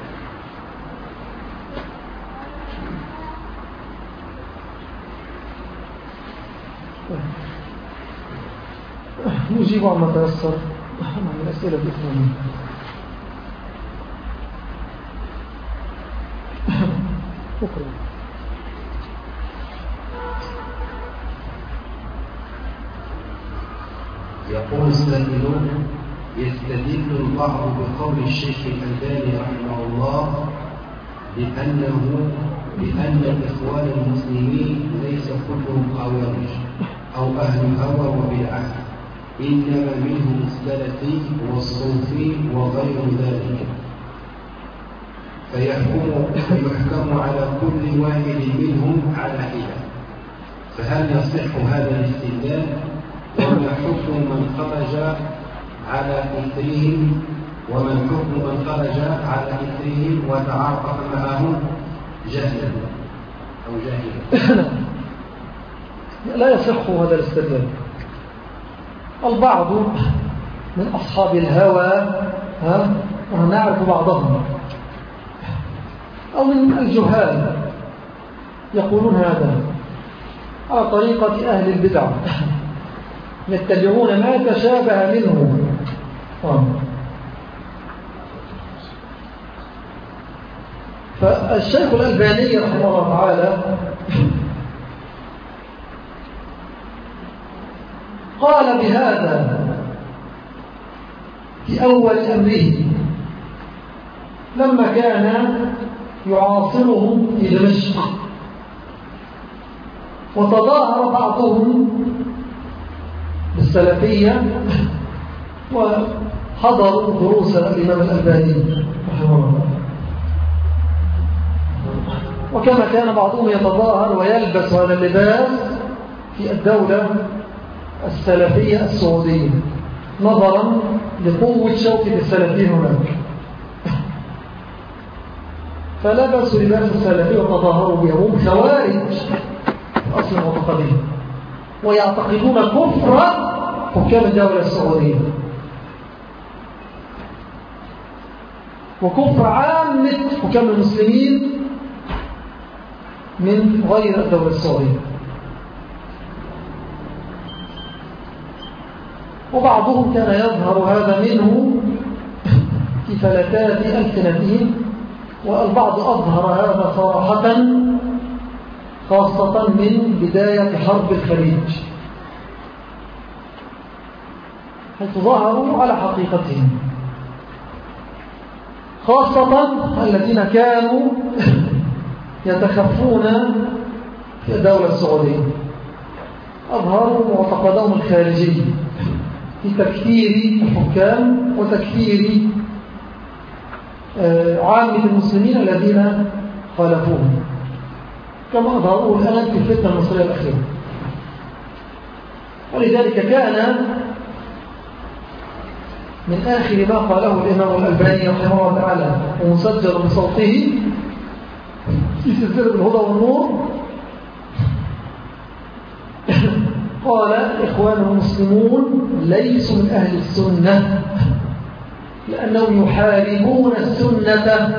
Speaker 2: نجيب عما تيسر من الأسئلة الإخوانية. شكرا.
Speaker 3: يقول السائلون:
Speaker 4: يستدل البعض بقول الشيخ الألباني رحمه الله بأن الإخوان المسلمين ليس كلهم خوارج أو أهل هوى وبدعة، إنما منهم السلفي والصوفي وغير ذلك، فيحكم على كل واحد منهم على حدة. فهل يصح هذا الاستدلال؟ وما حكم من خرج على إثرهم وتعاطف معهم جهلا أو جاهلا؟
Speaker 2: لا يصح هذا الاستدلال. البعض من أصحاب الهوى ونعرف بعضهم أو من الجهال يقولون هذا على طريقة أهل البدع، يتبعون ما تشابه منه. فالشيخ الألباني رحمه الله تعالى قال بهذا في أول أمره لما كان يعاصرهم في دمشق، وتظاهر بعضهم بالسلفية وحضروا دروس الإمام الألباني رحمه الله. وكما كان بعضهم يتظاهر ويلبس هذا اللباس في الدولة السلفية السعودية نظرا لقوة شوكة السلفيين هناك، فلبسوا لباس السلفية وتظاهروا بهم خوارج أصل معتقدين، ويعتقدون كفر حكام الدولة السعودية وكفر عامة حكام المسلمين من غير الدولة السعودية. وبعضهم كان يظهر هذا منه في فلتات ألسنتهم، والبعض أظهر هذا صراحة خاصة من بداية حرب الخليج، حيث ظهروا على حقيقتهم، خاصة الذين كانوا يتخفون في الدولة السعودية، أظهروا معتقدهم الخارجي في تكفير الحكام وتكفير عامة المسلمين الذين خالفوهم، كما أظهروا الآن في الفتنة المصرية الأخيرة. ولذلك كان من آخر ما قاله الإمام الألباني رحمه الله تعالى ومسجل بصوته في سلسلة الهدى والنور، قال: إخوان المسلمون ليسوا من أهل السنة لأنهم يحاربون السنة.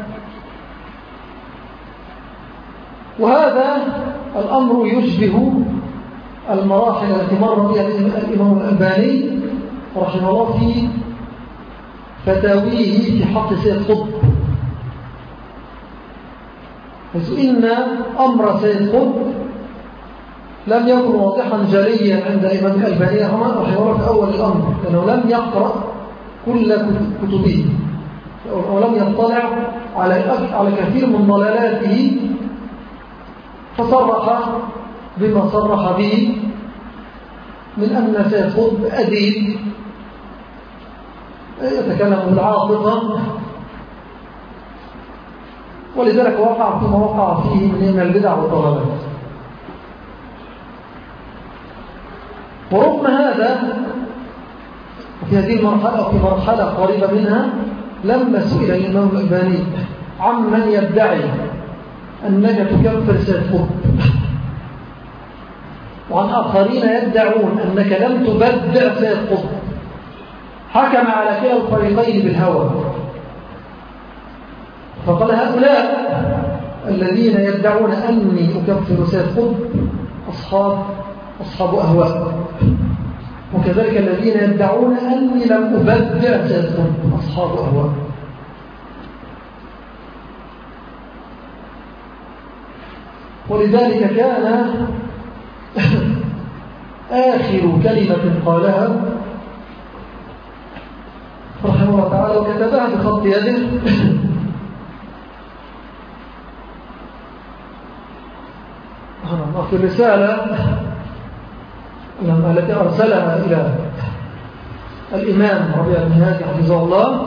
Speaker 2: وهذا الأمر يشبه المراحل التي مر بها الإمام الألباني رحمه الله في فتاويه في حق سيد قطب، حيث إن أمر سيد قطب لم يكن واضحا جليا عند الإمام الألباني رحمه الله في أول الأمر، لأنه لم يقرأ كل كتبه ولم يطلع على كثير من ضلالاته، فصرح بما صرح به من أن سيد قطب أديب يتكلم بالعاطفة، ولذلك وقع فيما وقع فيه من البدع والضلالات. ورغم هذا في هذه المرحلة أو في مرحلة قريبة منها لما سئل الإمام الألباني عمن يدعي أنك تكفر سيد قطب وعن آخرين يدعون أنك لم تبدع سيد قطب، حكم على كلا الفريقين بالهوى، فقال: هؤلاء الذين يدعون أني أكفر سيد قطب أصحاب أهواء، وكذلك الذين يدعون أني لم أبدع سيد قطب أصحاب أهواء. ولذلك كان آخر كلمة قالها رحمه الله تعالى، وكتبها بخط يده في الرسالة التي أرسلها إلى الإمام ربيع بن هادي حفظه الله،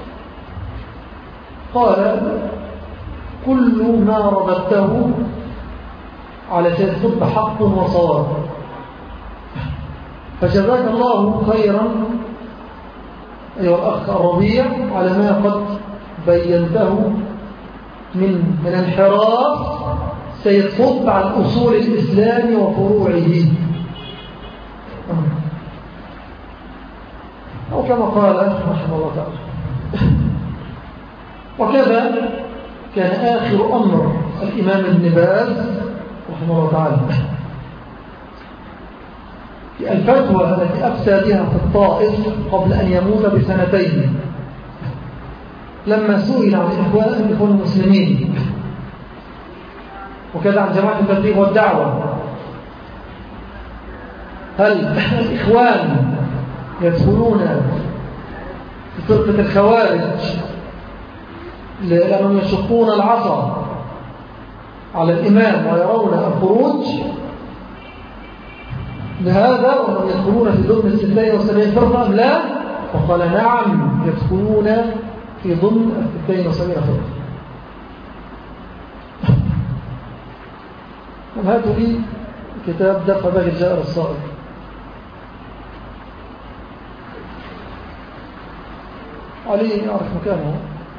Speaker 2: قال: كل ما رددته على سيد قطب حق وصواب، فجزاك الله خيرا أيها الأخ الربيع على ما قد بينته من انحراف سيد قطب عن أصول الإسلام وفروعه، أو كما قال رحمه الله تعالى. وكذا كان آخر أمر الإمام ابن باز رحمه الله تعالى في الفتوى التي أفتى بها في الطائف قبل أن يموت بسنتين، لما سئل عن الإخوان المسلمين وكذا عن جماعة التبليغ والدعوة، هل الإخوان يدخلون في فرقة الخوارج لأنهم يشقون العصا على الإمام ويرون الخروج لهذا، وهم يدخلون في ضمن 72 فرقة أم لا؟ وقال: نعم، يدخلون في ضمن 72 فرقة. هاتوا لي كتاب دفع باقي الجائر الصائب. علي يعرف مكانه.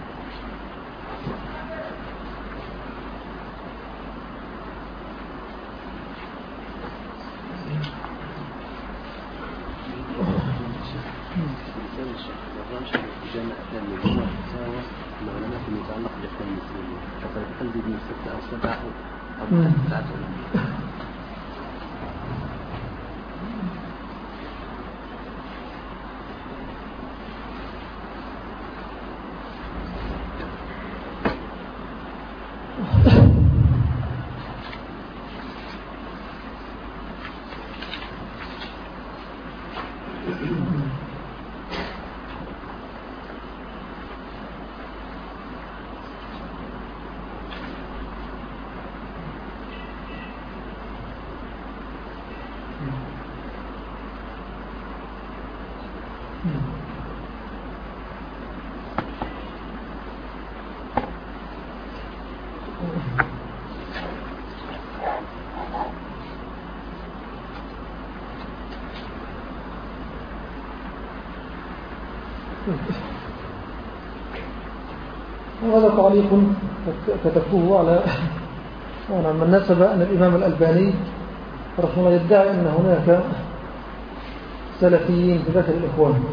Speaker 2: وهذا تعليق كتبته على من نسب أن الإمام الألباني رحمه الله يدعي أن هناك سلفيين بداخل الإخوان،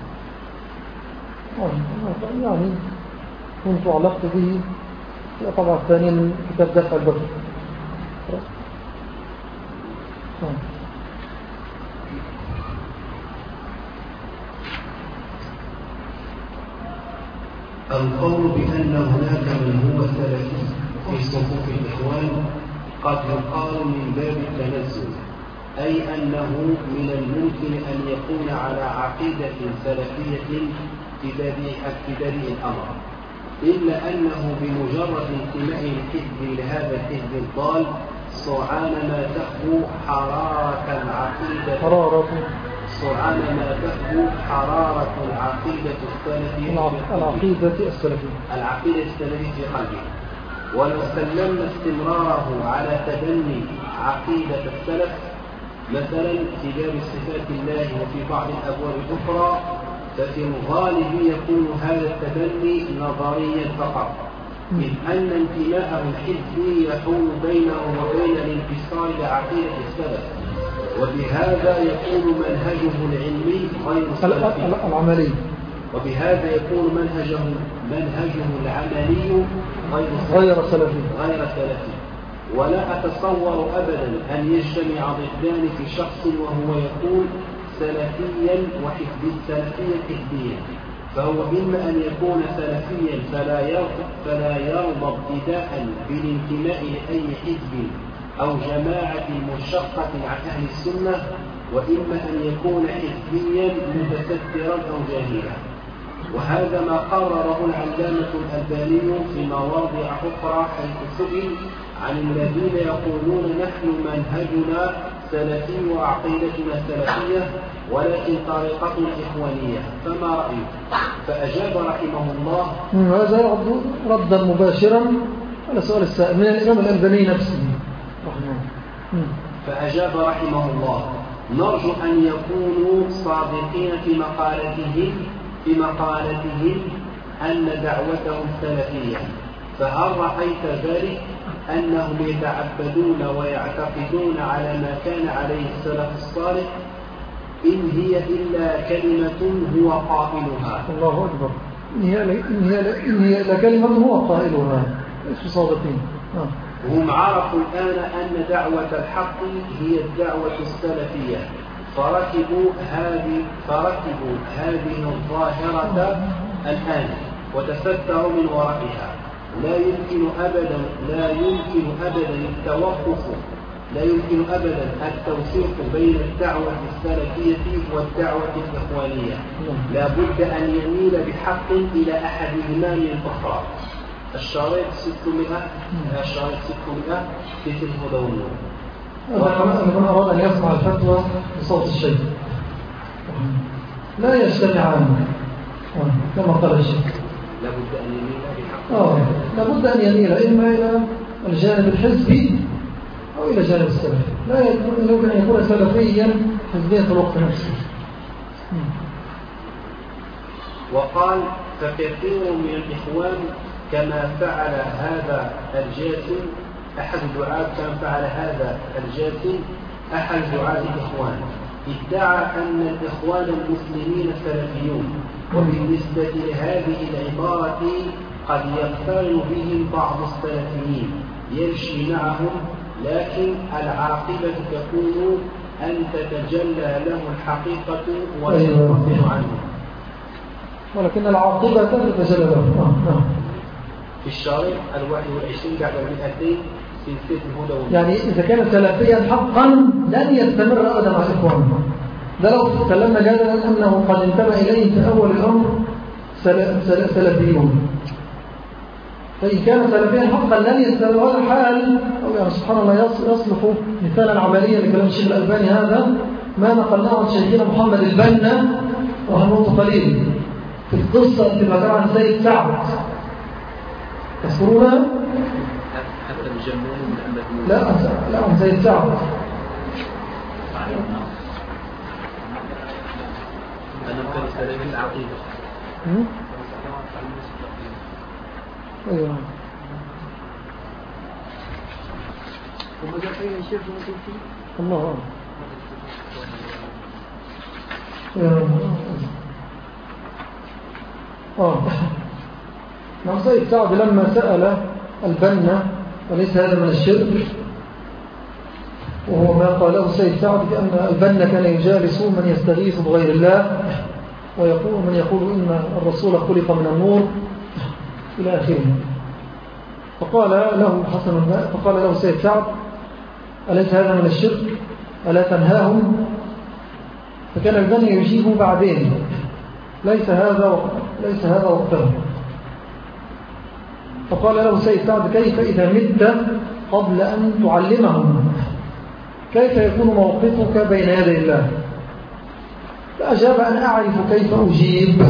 Speaker 2: يعني كنت علقت به في الطبعة الثانية من كتاب دفع البكر.
Speaker 4: القول بأن هناك من هو سلفي في صفوف الإخوان قد يقال من باب التنزل، أي أنه من الممكن أن يكون على عقيدة سلفية في بديع الأمر، إلا أنه بمجرد انتماء الحزب لهذا الحزب الضال سرعان ما تخبو حرارة العقيدة العقيدة السلفية في قلبه. ولو سلمنا استمراره على تبني عقيدة السلف مثلا في باب صفات الله وفي بعض الأبواب الأخرى، ففي الغالب يكون هذا التبني نظريا فقط، إذ أن انتماءه الحزبي يحول بينه وبين الانتصار لعقيدة السلف، وبهذا يكون منهجه العلمي غير سلفي
Speaker 2: العملي،
Speaker 4: وبهذا يكون منهجه العملي غير سلفي. ولا أتصور أبدا أن يجتمع ضدان في شخص وهو يكون سلفيا حزبيا، فهو إما أن يكون سلفيا فلا يرضى ابتداء بالانتماء لأي حزب أو جماعة مشقة عن أهل السنة، وإما أن يكون حزبيا متسترا أو جاهلا. وهذا ما قرره العلامة الألباني في مواضع أخرى حيث سئل عن الذين يقولون نحن منهجنا سلفي وعقيدتنا سلفية ولكن طريقتنا إخوانية، فما رأيه؟ فأجاب رحمه الله.
Speaker 2: هذا يعد ردا مباشرا على سؤال السائل من الإمام الألباني نفسه رحمه الله.
Speaker 4: فأجاب رحمه الله: نرجو أن يكونوا صادقين في مقالتهم أن دعوتهم سلفية، فهل رأيت ذلك أنهم يتعبدون ويعتقدون على ما كان عليه السلف الصالح؟ إن هي إلا كلمة هو قائلها.
Speaker 2: الله أكبر. إن هي لكلمة هو قائلها، ليسوا صادقين.
Speaker 4: هم عرفوا الآن أن دعوة الحق هي الدعوة السلفية، فركبوا هذه الظاهرة الآن وتستروا من ورائها. لا يمكن أبدا التوفيق بين الدعوة السلفية والدعوة الإخوانية. لا بد أن يميل بحق إلى أحدهما من الأخرى. الشريط 600 في الهدى والنور.
Speaker 2: من أراد أن يسمع الفتوى بصوت الشيخ لا يجتمعان كما قال الشيخ.
Speaker 4: لابد أن يميل بحق.
Speaker 2: لابد أن يميل إما إلى الجانب الحزبي أو إلى جانب السلفي. لا يمكن أن يكون سلفيا حزبيا في الوقت نفسه.
Speaker 4: وقال: فكثير من الإخوان كما فعل هذا الجاسم أحد دعاة الإخوان ادعى أن الإخوان المسلمين سلفيون، وبالنسبة لهذه العبارة قد يقترن بهم بعض السلفيين يمشي معهم، لكن العاقبة تكون أن تتجلى له الحقيقة وينفصل عنه.
Speaker 2: ولكن العاقبة تتجلى له.
Speaker 4: في الشريط 21 بعد 200 سلسلة الهدى والنور.
Speaker 2: يعني إذا كان سلفيا حقا لن يستمر أبدا مع إخوانه. ده لو تكلمنا جدلا أنه قد انتبه إليه في أول الأمر سلفيون، فإن كان سلفيا حقا لن يستمر. هذا حال أو يعني سبحان الله يصلح مثالا عمليا لكلام الشيخ الألباني. هذا ما نقلناه عن شيخنا محمد البنا وهنوط قليل في القصة التي ذكرها عن سيد سعد. تذكرونها؟ لا عن سيد سعد.
Speaker 4: أنا كان سلفي العقيدة.
Speaker 2: أيوة. الله. نعم. سيد سعد لما سأل البنا وليس هذا من الشرك، وهو ما قاله سيد سعد بأن البنا كان يجالس من يستغيث بغير الله ويقول من يقول إن الرسول خلق من النور إلى آخره. فقال له سيد سعد: أليس هذا من الشرك؟ ألا تنهاهم؟ فكان البنا يجيب بعدين: ليس هذا وقته. فقال له سيد سعد: كيف إذا مت قبل أن تعلمهم؟ كيف يكون موقفك بين يدي الله؟ فأجاب: أنا أعرف كيف أجيب.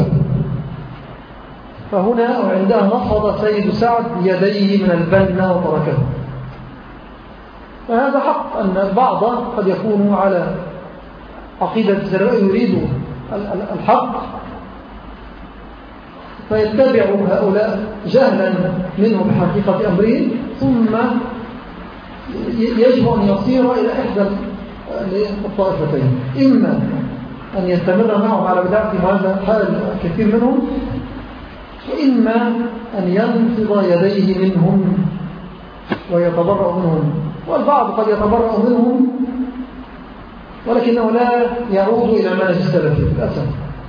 Speaker 2: فهنا وعندها نفض سيد سعد يديه من البنا وتركه. فهذا حق أن البعض قد يكون على عقيدة السلفية يريد الحق فيتبع هؤلاء جهلا منهم بحقيقة أمرهم، ثم يجب أن يصير إلى إحدى الطائفتين: إما أن يستمر معهم على بدعتهم، هذا حال كثير منهم، وإما أن ينفض يديه منهم ويتبرأ منهم. والبعض قد يتبرأ منهم ولكنه لا يعود إلى المنهج السلفي للأسف.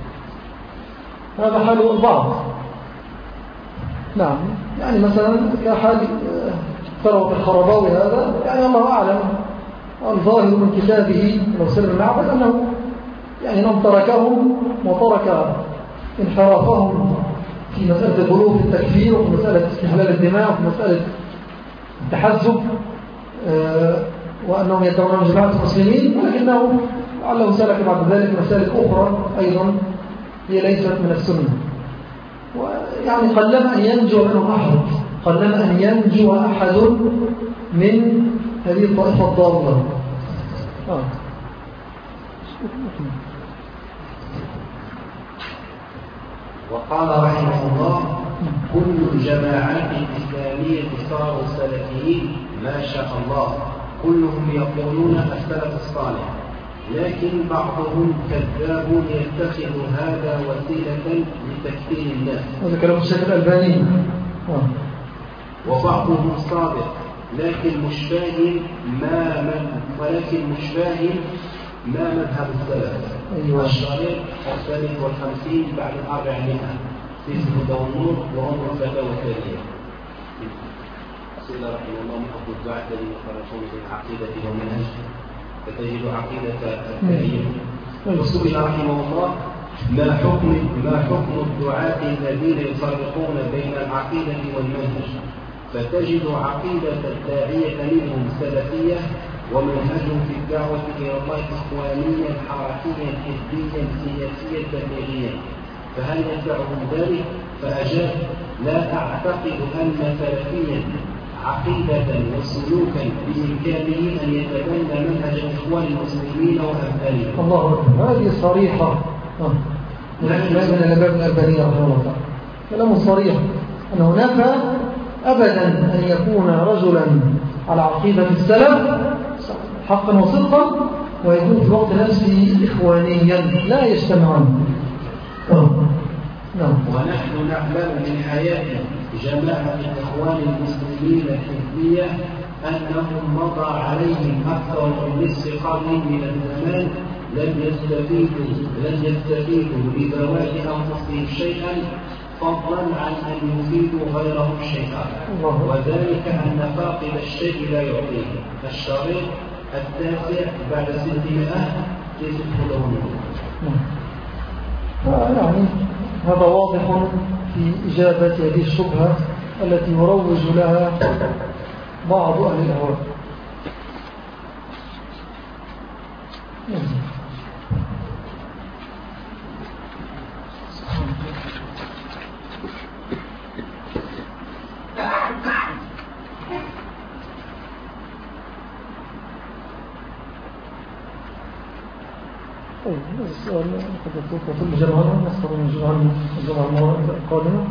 Speaker 2: هذا حال البعض. نعم، يعني مثلا كحال ثروة الخرباوي هذا، يعني الله أعلم، الظاهر من كتابه لو سلم المعبد أنه يعني تركهم وترك انحرافهم في مسألة الغلو في التكفير وفي مسألة استحلال الدماء وفي مسألة التحزب، وأنهم يدعون جماعة المسلمين، ولكنه لعله سلك بعد ذلك مسالك أخرى أيضا هي ليست من السنة. ويعني قلما أن ينجو منهم أحد، قلما أن ينجو أحد من هذه الطائفة الضالة.
Speaker 4: وقال رحمه الله: كل الجماعات الإسلامية صاروا سلفيين ما شاء الله، كلهم يقولون السلف الصالح، لكن بعضهم كذاب يتخذ هذا وسيلة لتكفير الناس.
Speaker 2: هذا كلام الشيخ الألباني.
Speaker 4: وبعضهم صادق لكن مش فاهم ما مذهب السلف.
Speaker 2: أيوة.
Speaker 4: الشريط 53 بعد 400 في هدى والنور وهم الفتاوى التالية. سئل رحمه الله من أفضل الدعاة الذين يفرقون بين عقيدة ومنهج، فتجد عقيدة التالية. وسئل رحمه الله ما حكم الدعاة الذين يفرقون بين العقيدة والمنهج، فتجد عقيدة الداعية منهم سلفية ومنهجهم في الدعوة إلى الله إخوانيا حركيا حزبيا سياسيا تبليغيا، فهل ينفعهم ذلك؟ فأجاب: لا أعتقد أن سلفيا عقيدة وسلوكا بإمكانه أن يتبنى منهج إخوان المسلمين وأمثالهم.
Speaker 2: الله أكبر، هذه صريحة من الإمام الألباني رحمه الله تعالى، كلام صريح أنه نفى أبدا أن يكون رجلا على عقيدة السلف حقا وصدقا ويكون في وقت نفسه إخوانيا، لا يجتمعون.
Speaker 4: ونحن نعلم من حياة جماعة الإخوان المسلمين الحزبية أنهم مضى عليهم أكثر من نصف قرن من الزمان لم يستفيدوا لذوات أنفسهم شيئا، فضلا عن أن يفيدوا غيرهم شيئا، وذلك أن فاقد الشيء لا يعطيه. الشريط 9 بعد 600 في هدى والنور.
Speaker 2: يعني هذا واضح في إجابة هذه الشبهة التي يروج لها بعض أهل الأهواء. السؤال قد يكون كل جمعنا نستطيع الجمعة القادمة.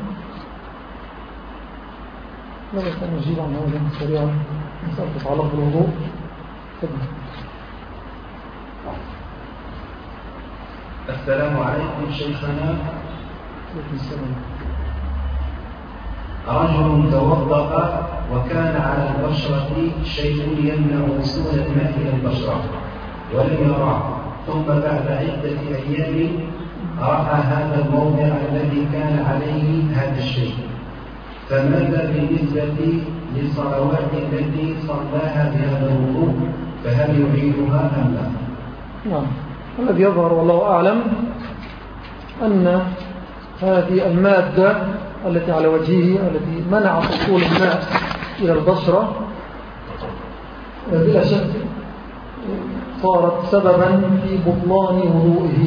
Speaker 2: لا بس نجيب عن هذا سريعا مسألة تتعلق بالوضوء.
Speaker 4: السلام عليكم شيخنا.
Speaker 2: السلام.
Speaker 4: رجل توضأ وكان على البشرة شيء يمنع وصول الماء إلى البشرة ولم يراه، ثم بعد عدة أيام رأى هذا الموضع الذي كان عليه هذا الشيء، فماذا بالنسبة للصلوات التي صلاها بهذا الوضوء؟ فهل يعيدها أم لا؟
Speaker 2: نعم، الذي يظهر والله أعلم أن هذه المادة التي على وجهه التي منعت وصول الماء إلى البشرة بلا شك صارت سببا في بطلان وضوئه.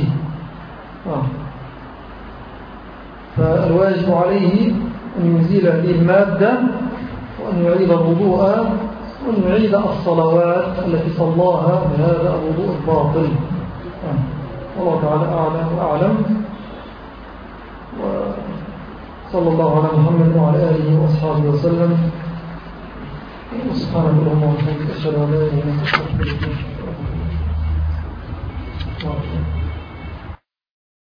Speaker 2: فالواجب عليه أن يزيل هذه المادة وأن يعيد الوضوء وأن يعيد الصلوات التي صلاها بهذا الوضوء الباطل. والله تعالى أعلم وأعلم، وصلى الله على محمد وعلى آله وأصحابه وسلم. سبحانك اللهم وبحمدك أشهد أن لا إله إلا أنت أستغفرك وأتوب إليك.